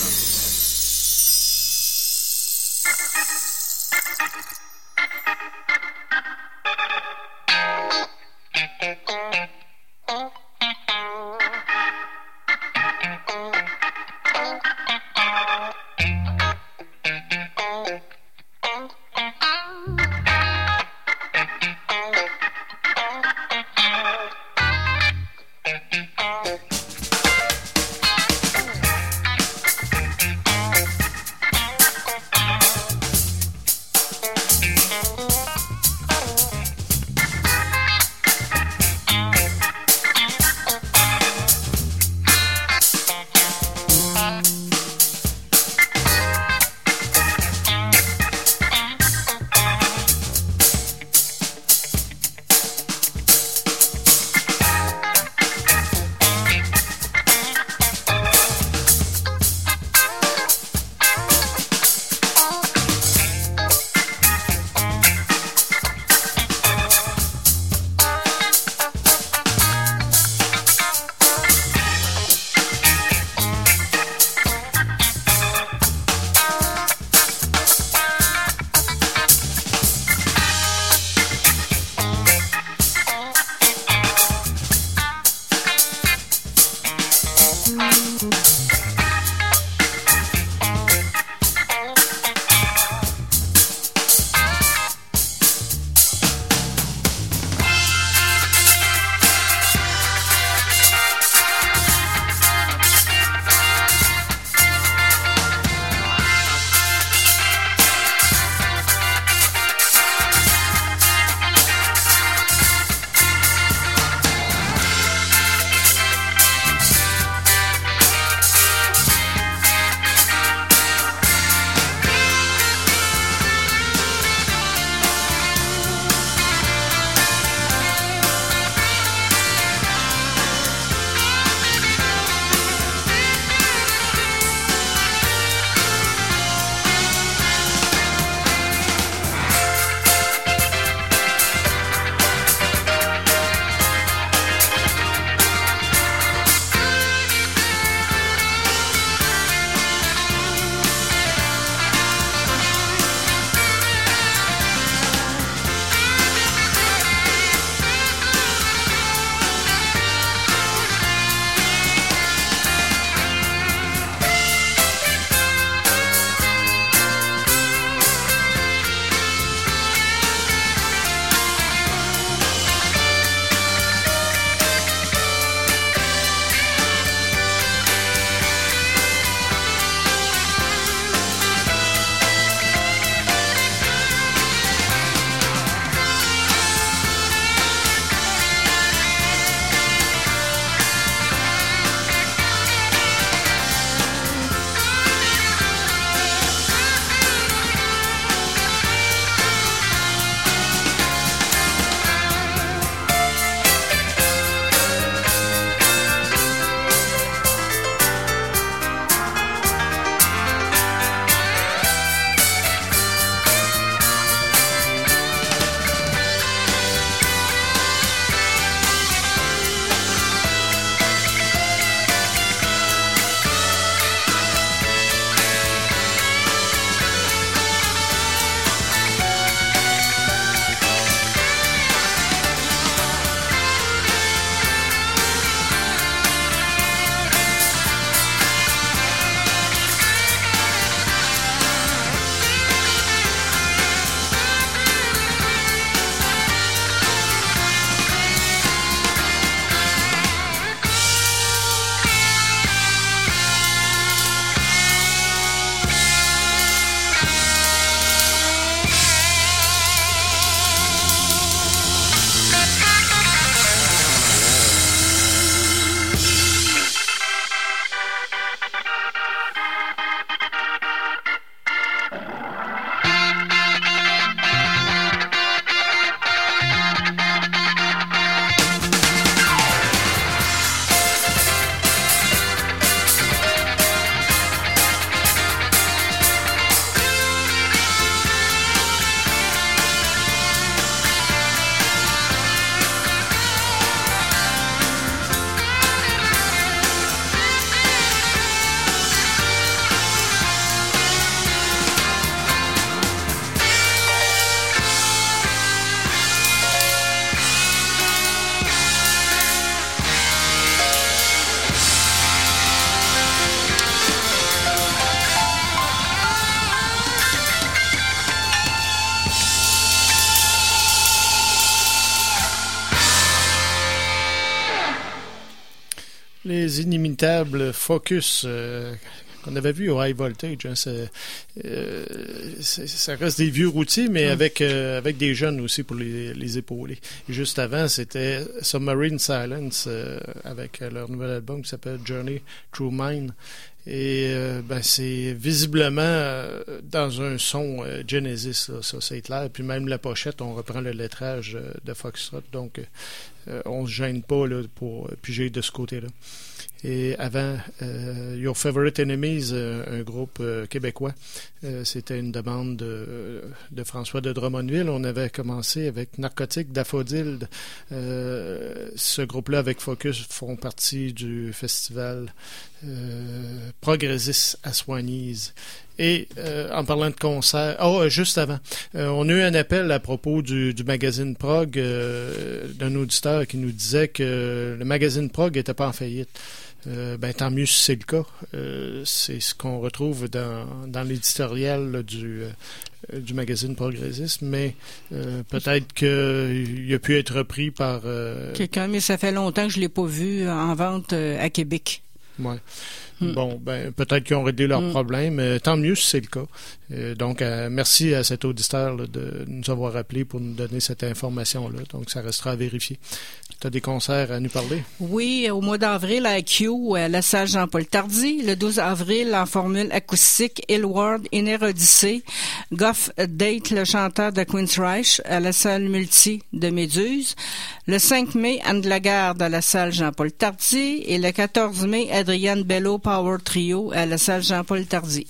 les inimitables Focus, euh, qu'on avait vu au High Voltage. Hein, c'est, euh, c'est, ça reste des vieux routiers, mais mmh. avec euh, avec des jeunes aussi pour les, les épauler. Et juste avant, c'était Submarine Silence euh, avec leur nouvel album qui s'appelle Journey Through Mine. Et euh, ben c'est visiblement euh, dans un son euh, Genesis, là, ça c'est clair. Puis même la pochette, on reprend le lettrage euh, de Foxtrot, donc euh, on se gêne pas là, pour piger de ce côté-là. Et avant, euh, Your Favorite Enemies, euh, un groupe euh, québécois, euh, c'était une demande de, de François de Drummondville. On avait commencé avec Narcotique d'Aphrodite. Euh, ce groupe-là, avec Focus, font partie du festival euh, Progressis à Soignies. Et euh, en parlant de concert, oh, juste avant, euh, on a eu un appel à propos du, du magazine Prog euh, d'un auditeur qui nous disait que le magazine Prog n'était pas en faillite. Euh, ben, tant mieux si c'est le cas. Euh, c'est ce qu'on retrouve dans, dans l'éditorial là, du, euh, du magazine Progressisme, mais euh, peut-être qu'il a pu être repris par... Euh... Quelqu'un, mais ça fait longtemps que je ne l'ai pas vu en vente euh, à Québec. Ouais. Mm. Bon, ben peut-être qu'ils ont réglé leurs mm. problèmes. Euh, tant mieux si c'est le cas. Euh, donc, euh, merci à cet auditeur là, de nous avoir appelé pour nous donner cette information-là. Donc, ça restera à vérifier. Tu as des concerts à nous parler? Oui, au mois d'avril à Q, à la salle Jean-Paul Tardy. Le douze avril, en formule acoustique, Hillward, Inner Odyssey. Goff Date, le chanteur de Queen's Reich, à la salle multi de Méduse. Le cinq mai, Anne de la Garde à la salle Jean-Paul Tardy. Et le quatorze mai, Adrienne Bello Power Trio à la salle Jean-Paul Tardy.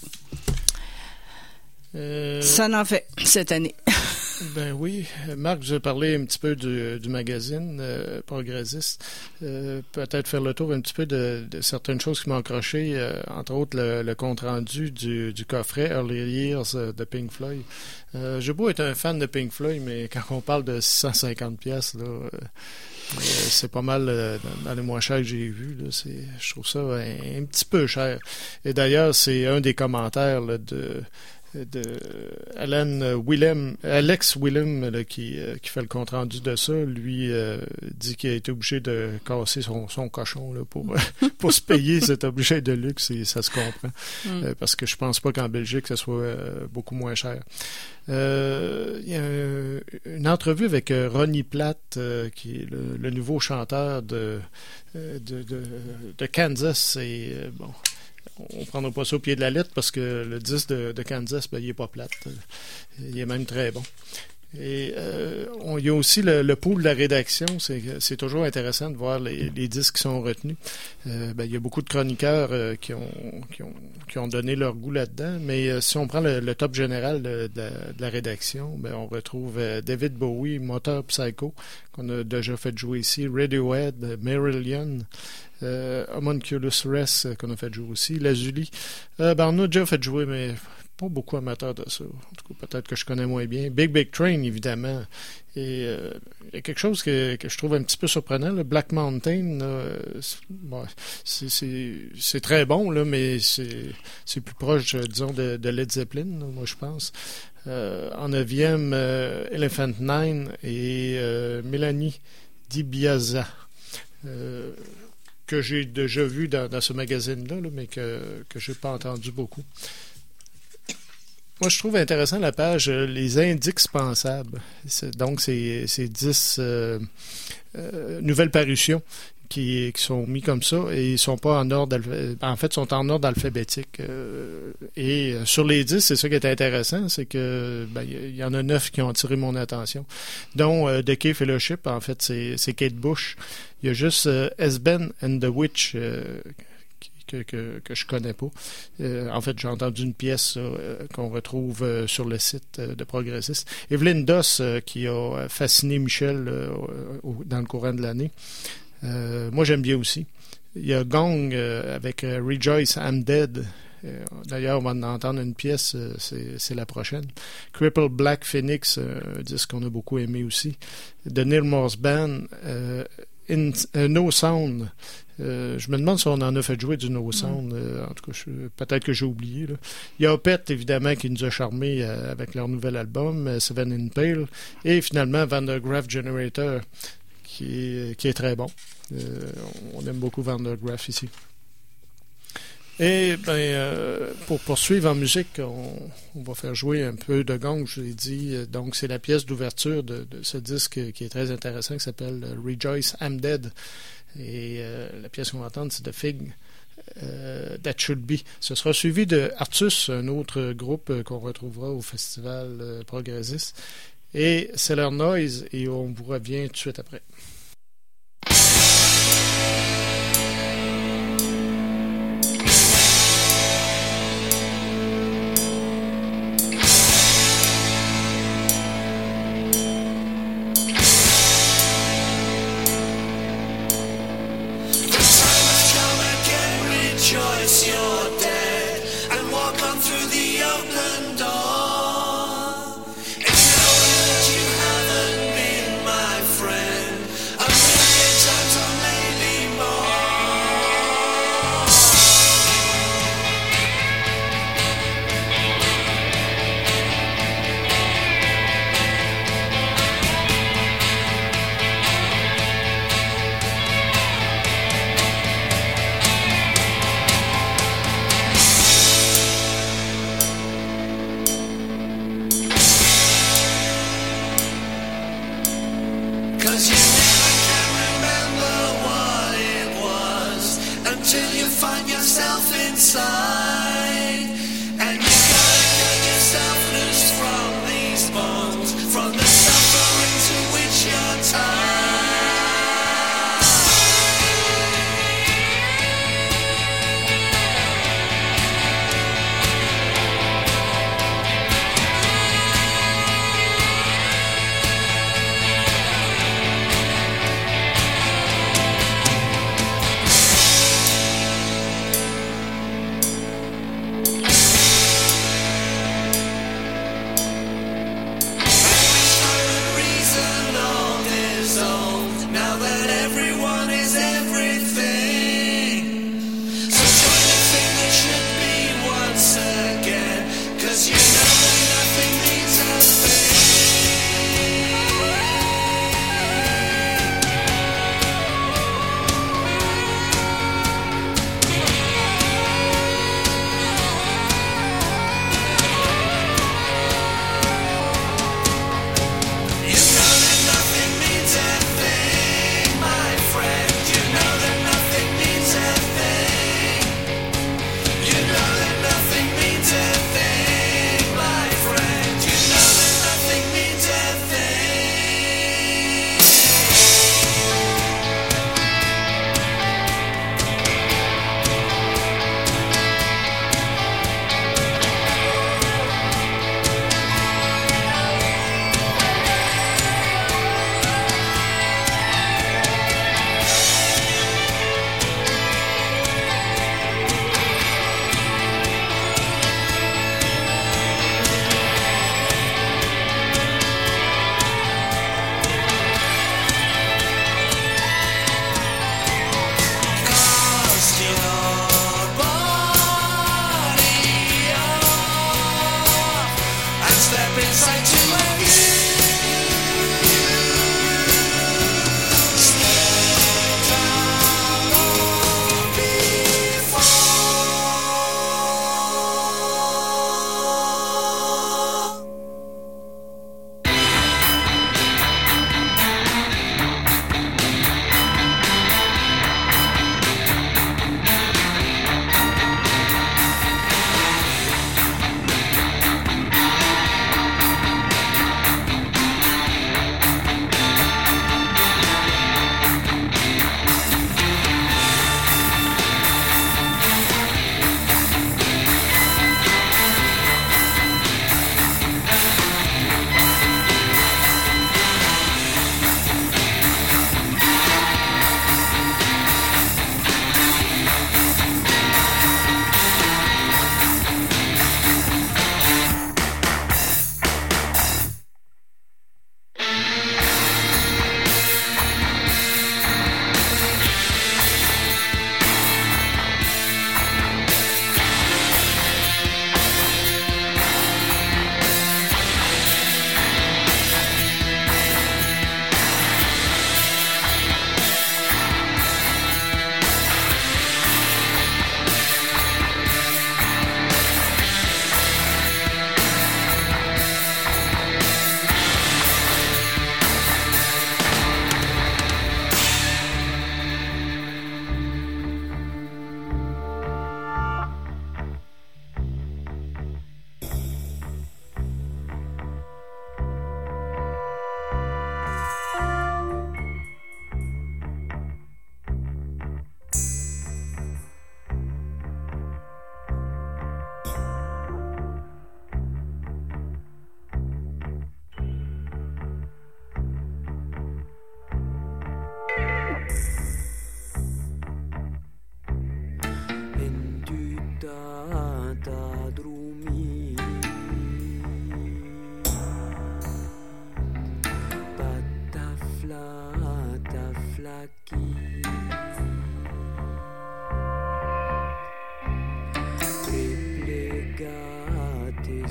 Euh... Ça en fait cette année. Ben oui. Marc, je parlais un petit peu du, du magazine euh, Progressiste. Euh, peut-être faire le tour un petit peu de, de certaines choses qui m'ont accroché, euh, entre autres le, le compte-rendu du, du coffret Early Years euh, de Pink Floyd. Euh, j'ai beau être un fan de Pink Floyd, mais quand on parle de six cent cinquante piastres, là, euh, euh, c'est pas mal euh, dans les moins chers que j'ai vus. Là, c'est, je trouve ça un, un petit peu cher. Et d'ailleurs, c'est un des commentaires là, de... de Alan Willem, Alex Willem là, qui, euh, qui fait le compte-rendu de ça, lui euh, dit qu'il a été obligé de casser son, son cochon là, pour, pour se payer cet objet de luxe, et ça se comprend. Mm. Euh, parce que je pense pas qu'en Belgique, ça soit euh, beaucoup moins cher. Euh, il y a un, une entrevue avec euh, Ronnie Platt, euh, qui est le, le nouveau chanteur de, de, de, de Kansas. Et euh, bon... on ne prendra pas ça au pied de la lettre parce que le disque de, de Kansas, ben, il n'est pas plate. Il est même très bon. Et euh, on, il y a aussi le, le pool de la rédaction. C'est, c'est toujours intéressant de voir les, les disques qui sont retenus. Euh, ben, il y a beaucoup de chroniqueurs euh, qui, ont, qui, ont, qui ont donné leur goût là-dedans. Mais euh, si on prend le, le top général de, de, de la rédaction, ben, on retrouve euh, David Bowie, Motor Psycho, qu'on a déjà fait jouer ici, Radiohead, Marillion, euh, Homunculus Rest, euh, qu'on a fait jouer aussi, Lazuli. Euh, ben, on a déjà fait jouer, mais... pas beaucoup amateur de ça. En tout cas, peut-être que je connais moins bien. Big Big Train, évidemment. Et euh, il y a quelque chose que, que je trouve un petit peu surprenant. Le Black Mountain, là, c'est, bon, c'est, c'est, c'est très bon, là, mais c'est, c'est plus proche, disons, de, de Led Zeppelin, là, moi, je pense. Euh, en neuvième, euh, Elephant Nine et euh, Mélanie DiBiase, euh, que j'ai déjà vu dans, dans ce magazine-là, là, mais que, que je n'ai pas entendu beaucoup. Moi, je trouve intéressant la page euh, Les Indispensables. C'est, donc, c'est, c'est dix euh, euh, nouvelles parutions qui, qui sont mis comme ça et ils sont pas en ordre, alph- en fait, sont en ordre alphabétique. Euh, et sur les dix, c'est ça qui est intéressant, c'est que ben, il y en a neuf qui ont attiré mon attention, dont euh, The Key Fellowship, en fait, c'est, c'est Kate Bush. Il y a juste euh, S-Ben and the Witch, euh, Que, que, que je connais pas. Euh, en fait, j'ai entendu une pièce euh, qu'on retrouve euh, sur le site euh, de Progressiste. Evelyn Doss, euh, qui a fasciné Michel euh, au, dans le courant de l'année. Euh, moi, j'aime bien aussi. Il y a Gong euh, avec euh, Rejoice, I'm Dead. Euh, d'ailleurs, on va en entendre une pièce, euh, c'est, c'est la prochaine. Cripple Black Phoenix, euh, un disque qu'on a beaucoup aimé aussi. The Neil Morse Band, euh, in, uh, No Sound. Euh, je me demande si on en a fait jouer du No Sound. Euh, en tout cas, je, peut-être que j'ai oublié. Là. Il y a Opeth, évidemment, qui nous a charmés euh, avec leur nouvel album, euh, Seven in Pale. Et finalement, Van der Graaf Generator, qui, est, qui est très bon. Euh, on aime beaucoup Van der Graaf ici. Et ben, euh, pour poursuivre en musique, on, on va faire jouer un peu de gong, je l'ai dit. Donc, c'est la pièce d'ouverture de, de ce disque qui est très intéressant, qui s'appelle Rejoice, I'm Dead. Et euh, la pièce qu'on va entendre, c'est The Fig euh, That Should Be. Ce sera suivi de Artus, un autre groupe qu'on retrouvera au festival euh, Progressis. Et c'est leur Noise, et on vous revient tout de suite après. Rejoice, you're dead, and walk on through the open door. Acknowledge you haven't been my friend.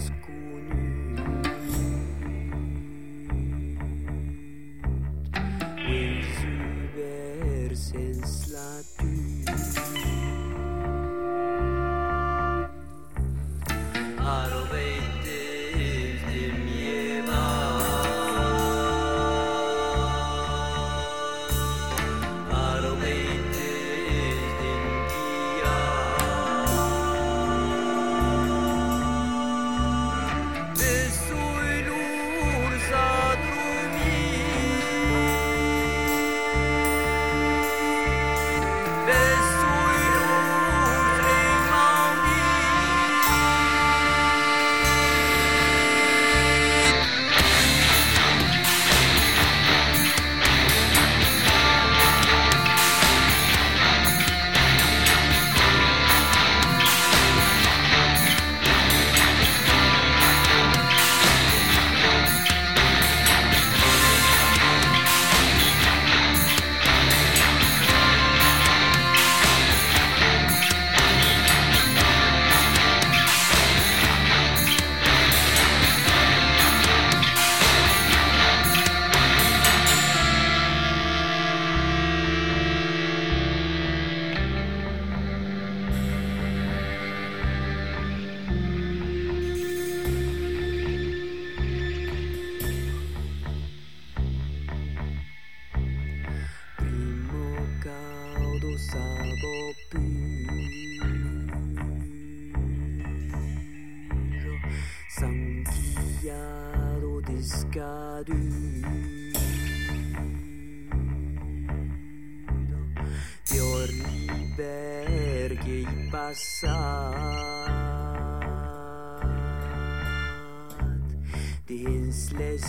dins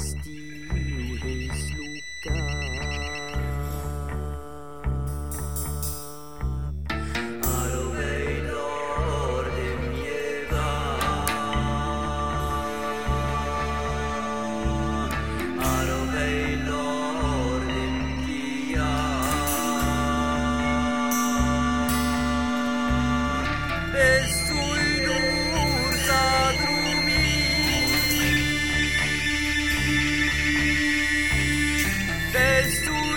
l'estiu deslucat. Aro veidor de miedat, aro veidor de mpiat. Besui l'ursa drumi, besui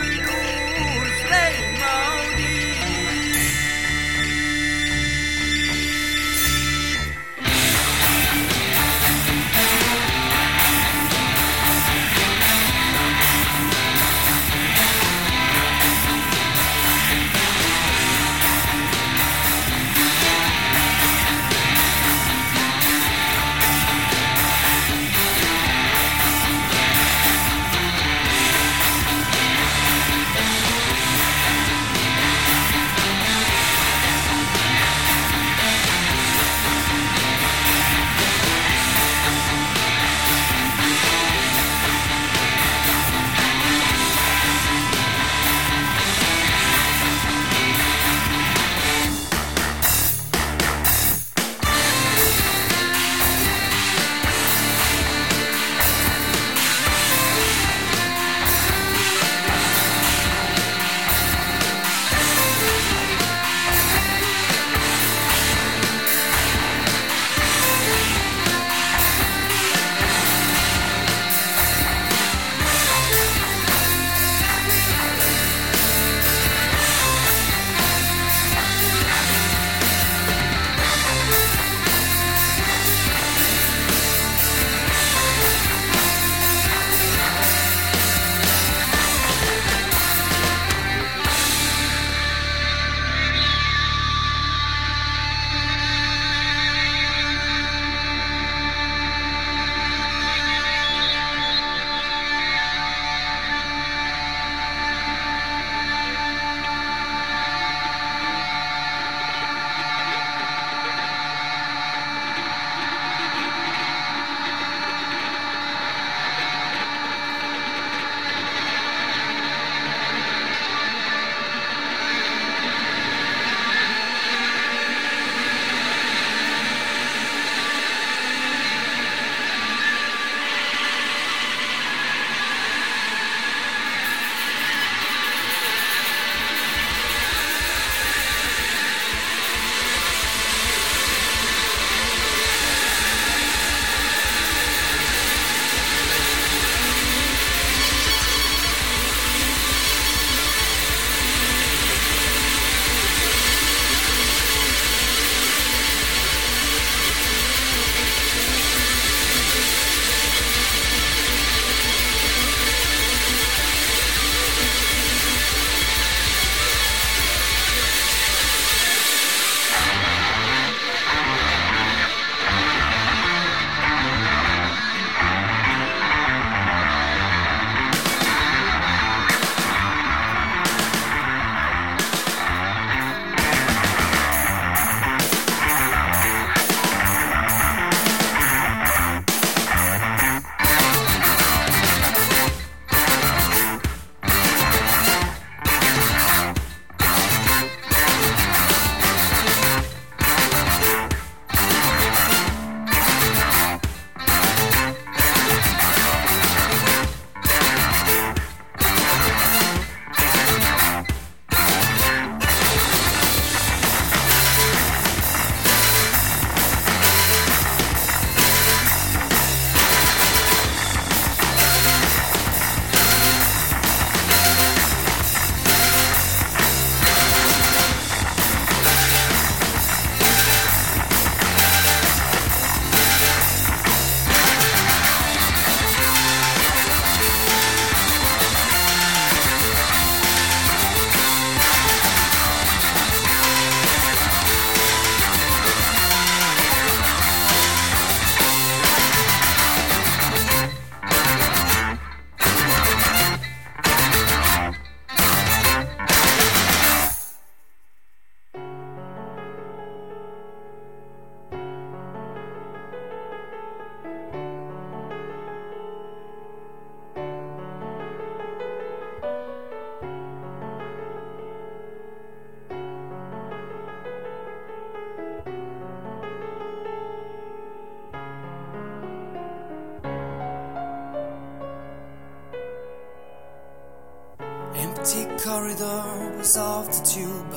empty corridors of the tube.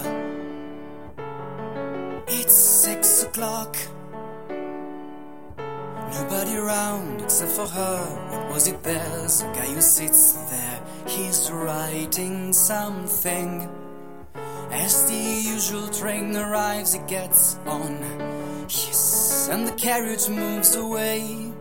It's six o'clock. Nobody around except for her. What was it? There's a guy who sits there. He's writing something. As the usual train arrives, he gets on. Yes, and the carriage moves away.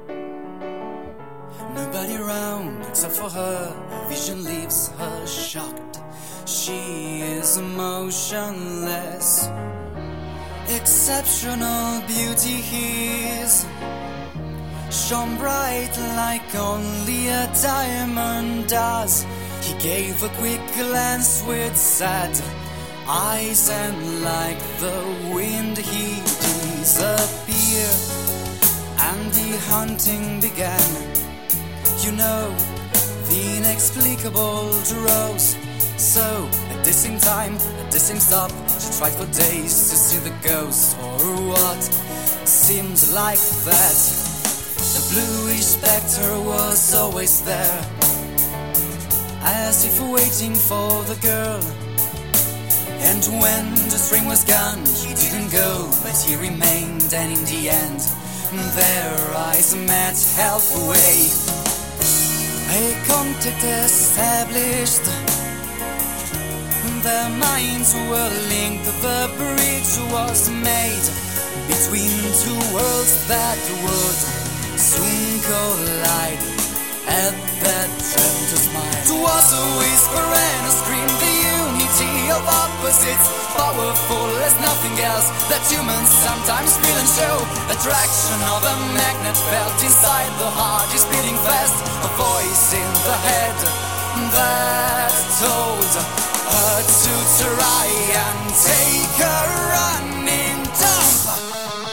Nobody around except for her. Her vision leaves her shocked. She is motionless. Exceptional beauty he is, shone bright like only a diamond does. He gave a quick glance with sad eyes, and like the wind he disappeared. And the hunting began. You know, the inexplicable rose. So, at the same time, at the same stop, she tried for days to see the ghost, or what seemed like that. The bluish specter was always there, as if waiting for the girl. And when the string was gone, he didn't go, but he remained, and in the end, their eyes met halfway. A contact established, their minds were linked, the bridge was made between two worlds that would soon collide. At that tremendous smile, it was a whisper and a scream, the unity of opposites, powerful as nothing else that humans sometimes feel and show. Attraction of a magnet felt inside the heart is beating fast, a voice in the head that told her to try and take a running dump.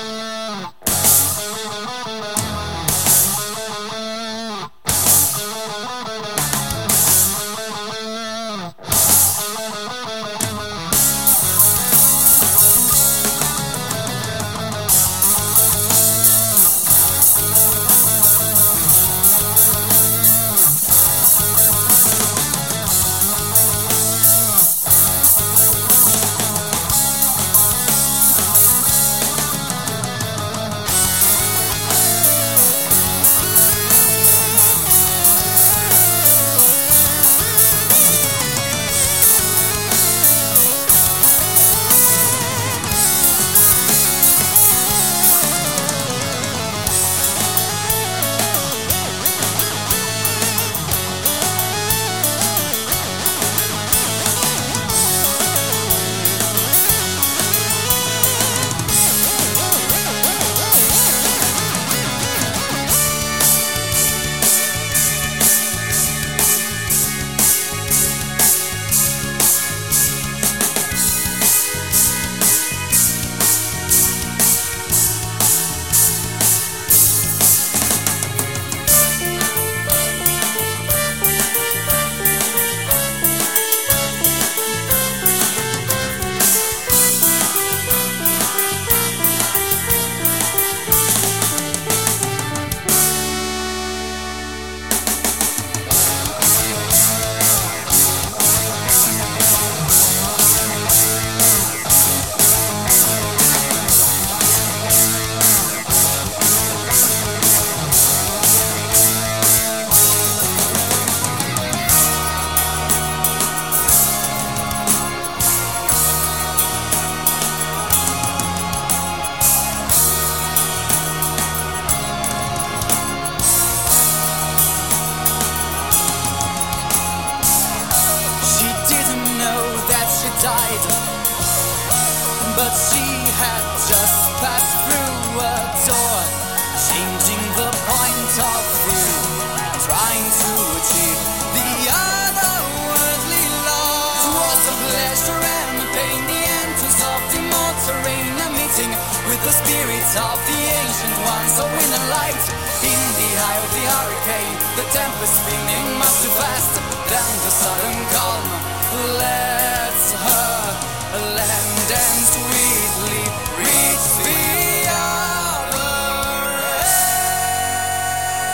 Of the ancient ones, so in the light, in the eye of the hurricane, the tempest spinning much too fast. Then the sudden calm lets her land and sweetly reach the other end.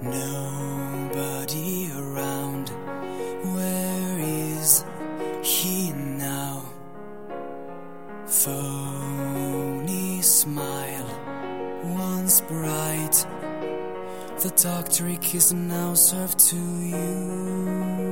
Nobody around. Where is he now? Phony smile, once bright. The dark trick is now served to you.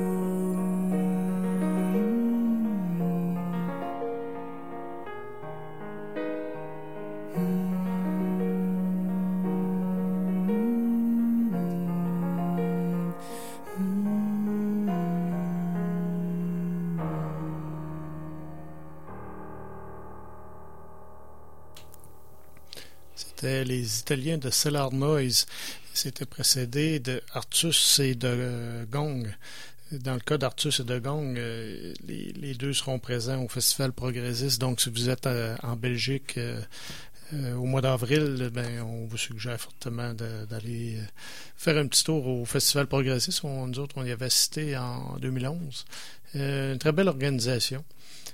C'était les Italiens de Cellar Noise. C'était précédé de Artus et de euh, Gong. Dans le cas d'Artus et de Gong, euh, les, les deux seront présents au Festival Progressiste. Donc, si vous êtes euh, en Belgique euh, euh, au mois d'avril, ben, on vous suggère fortement de, d'aller euh, faire un petit tour au Festival Progressiste. On, nous autres, on y avait assisté en deux mille onze. Euh, une très belle organisation.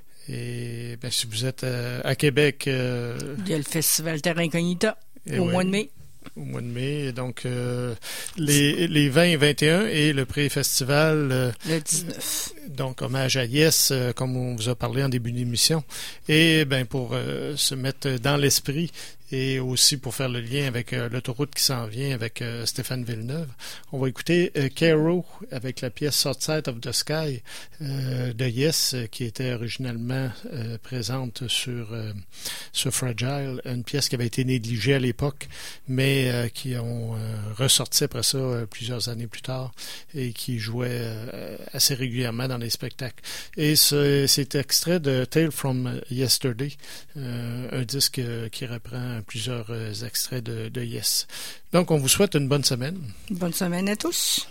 Et bien, si vous êtes euh, à Québec... Euh, il y a le Festival Terra Incognita au ouais, mois de mai. Au mois de mai. Donc, euh, les, les vingt et vingt et un et le pré-festival... Euh, le dix-neuf. Donc, hommage à Yes, euh, comme on vous a parlé en début d'émission. Et ben pour euh, se mettre dans l'esprit et aussi pour faire le lien avec euh, l'autoroute qui s'en vient avec euh, Stéphane Villeneuve, on va écouter euh, Caro avec la pièce Outside of the Sky euh, de Yes, euh, qui était originalement euh, présente sur, euh, sur Fragile, une pièce qui avait été négligée à l'époque, mais euh, qui ont euh, ressorti après ça euh, plusieurs années plus tard et qui jouait euh, assez régulièrement dans les spectacles. Et ce, c'est extrait de Tale from Yesterday, euh, un disque euh, qui reprend plusieurs euh, extraits de, de Yes. Donc, on vous souhaite une bonne semaine. Bonne semaine à tous.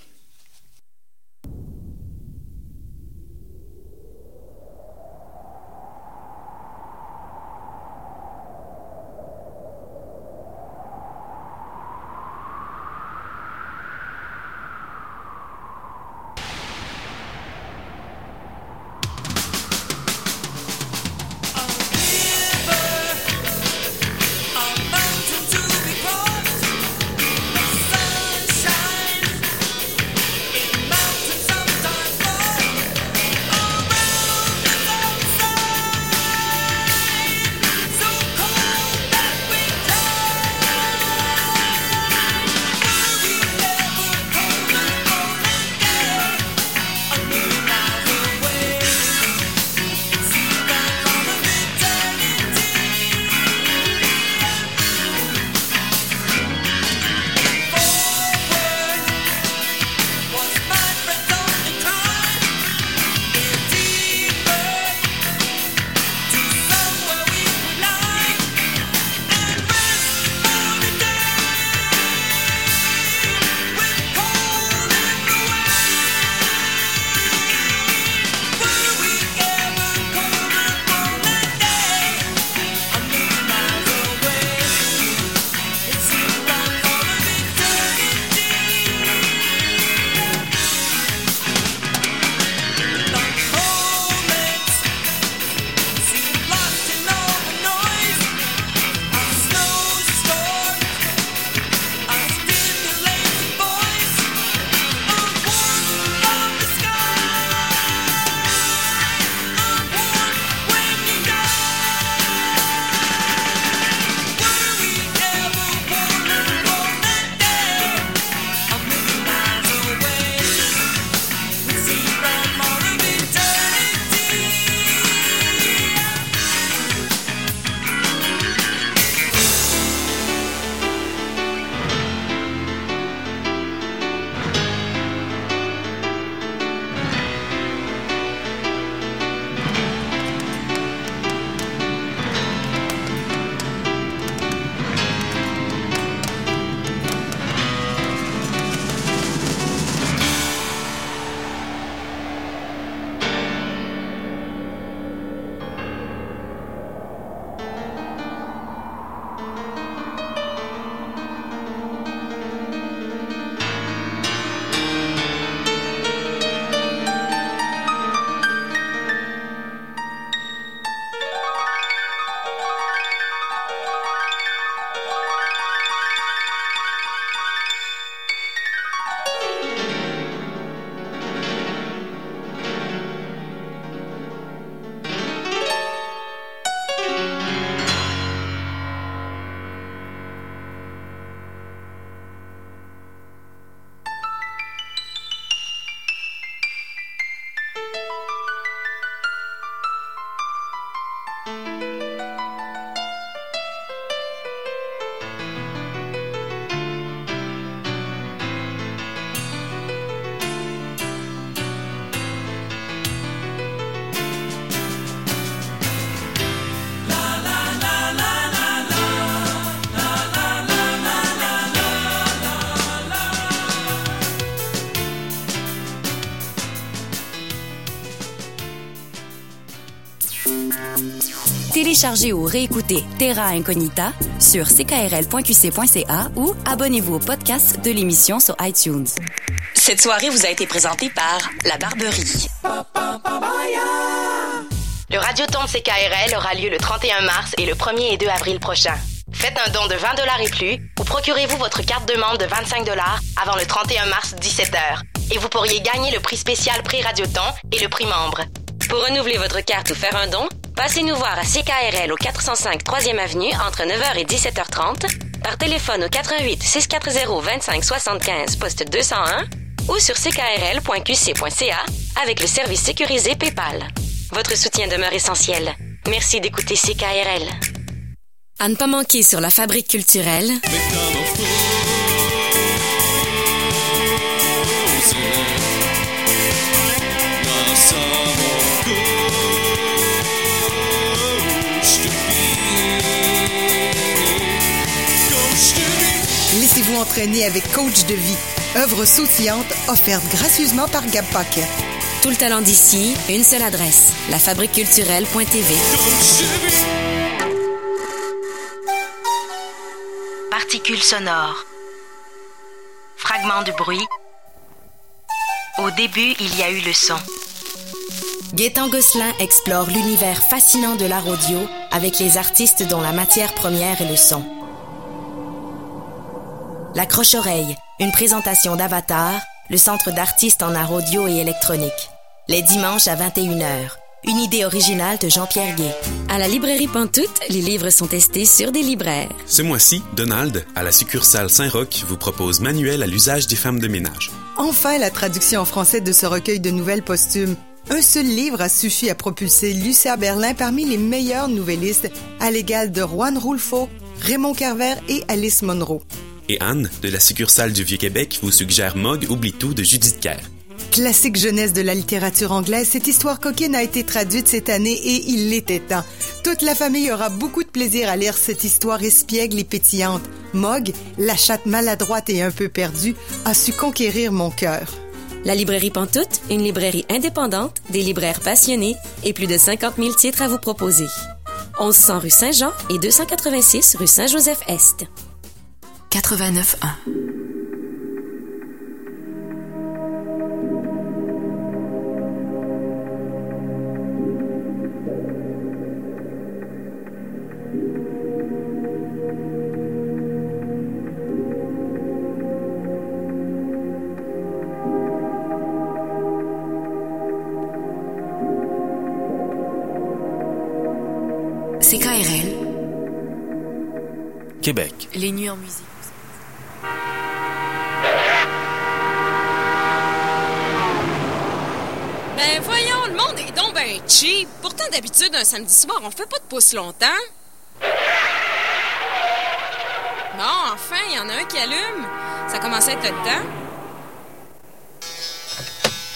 Sunshine Téléchargez ou réécoutez Terra Incognita sur c k r l point q c point c a ou abonnez-vous au podcast de l'émission sur iTunes. Cette soirée vous a été présentée par La Barberie. Le Radioton de C K R L aura lieu le trente et un mars et le premier et deux avril prochain. Faites un don de vingt dollars et plus ou procurez-vous votre carte de membre de vingt-cinq dollars avant le trente et un mars dix-sept heures. Et vous pourriez gagner le prix spécial prix Radioton et le prix membre. Pour renouveler votre carte ou faire un don, passez nous voir à C K R L au quatre cent cinq troisième avenue entre neuf heures et dix-sept heures trente, par téléphone au quatre-vingt-huit six cent quatre-zéro vingt-cinq soixante-quinze poste deux cent un ou sur c k r l point q c point c a avec le service sécurisé PayPal. Votre soutien demeure essentiel. Merci d'écouter C K R L. À ne pas manquer sur la Fabrique culturelle. Laissez-vous entraîner avec Coach de vie, œuvre sautillante offerte gracieusement par Gab Paquet. Tout le talent d'ici, une seule adresse, la fabrique culturelle point t v. Particules sonores. Fragments de bruit. Au début, il y a eu le son. Gaétan Gosselin explore l'univers fascinant de l'art audio avec les artistes dont la matière première est le son. La Croche-Oreille, une présentation d'Avatar, le centre d'artistes en art audio et électronique. Les dimanches à vingt et une heures. Une idée originale de Jean-Pierre Gué. À la librairie Pantoute, les livres sont testés sur des libraires. Ce mois-ci, Donald, à la succursale Saint-Roch, vous propose Manuel à l'usage des femmes de ménage. Enfin, la traduction en français de ce recueil de nouvelles posthumes. Un seul livre a suffi à propulser Lucia Berlin parmi les meilleurs nouvellistes, à l'égal de Juan Rulfo, Raymond Carver et Alice Munro. Et Anne, de la succursale du Vieux-Québec, vous suggère Mog Oublie tout de Judith Kerr. Classique jeunesse de la littérature anglaise, cette histoire coquine a été traduite cette année et il l'était temps. Toute la famille aura beaucoup de plaisir à lire cette histoire espiègle et pétillante. Mog, la chatte maladroite et un peu perdue, a su conquérir mon cœur. La librairie Pantoute, une librairie indépendante, des libraires passionnés et plus de cinquante mille titres à vous proposer. onze cents rue Saint-Jean et deux cent quatre-vingt-six rue Saint-Joseph-Est. quatre-vingt-neuf un. C K R L. Québec. Les nuits en musique. Ben voyons, le monde est donc ben cheap. Pourtant, d'habitude, un samedi soir, on fait pas de pouce longtemps. Bon, enfin, il y en a un qui allume. Ça commence à être le temps.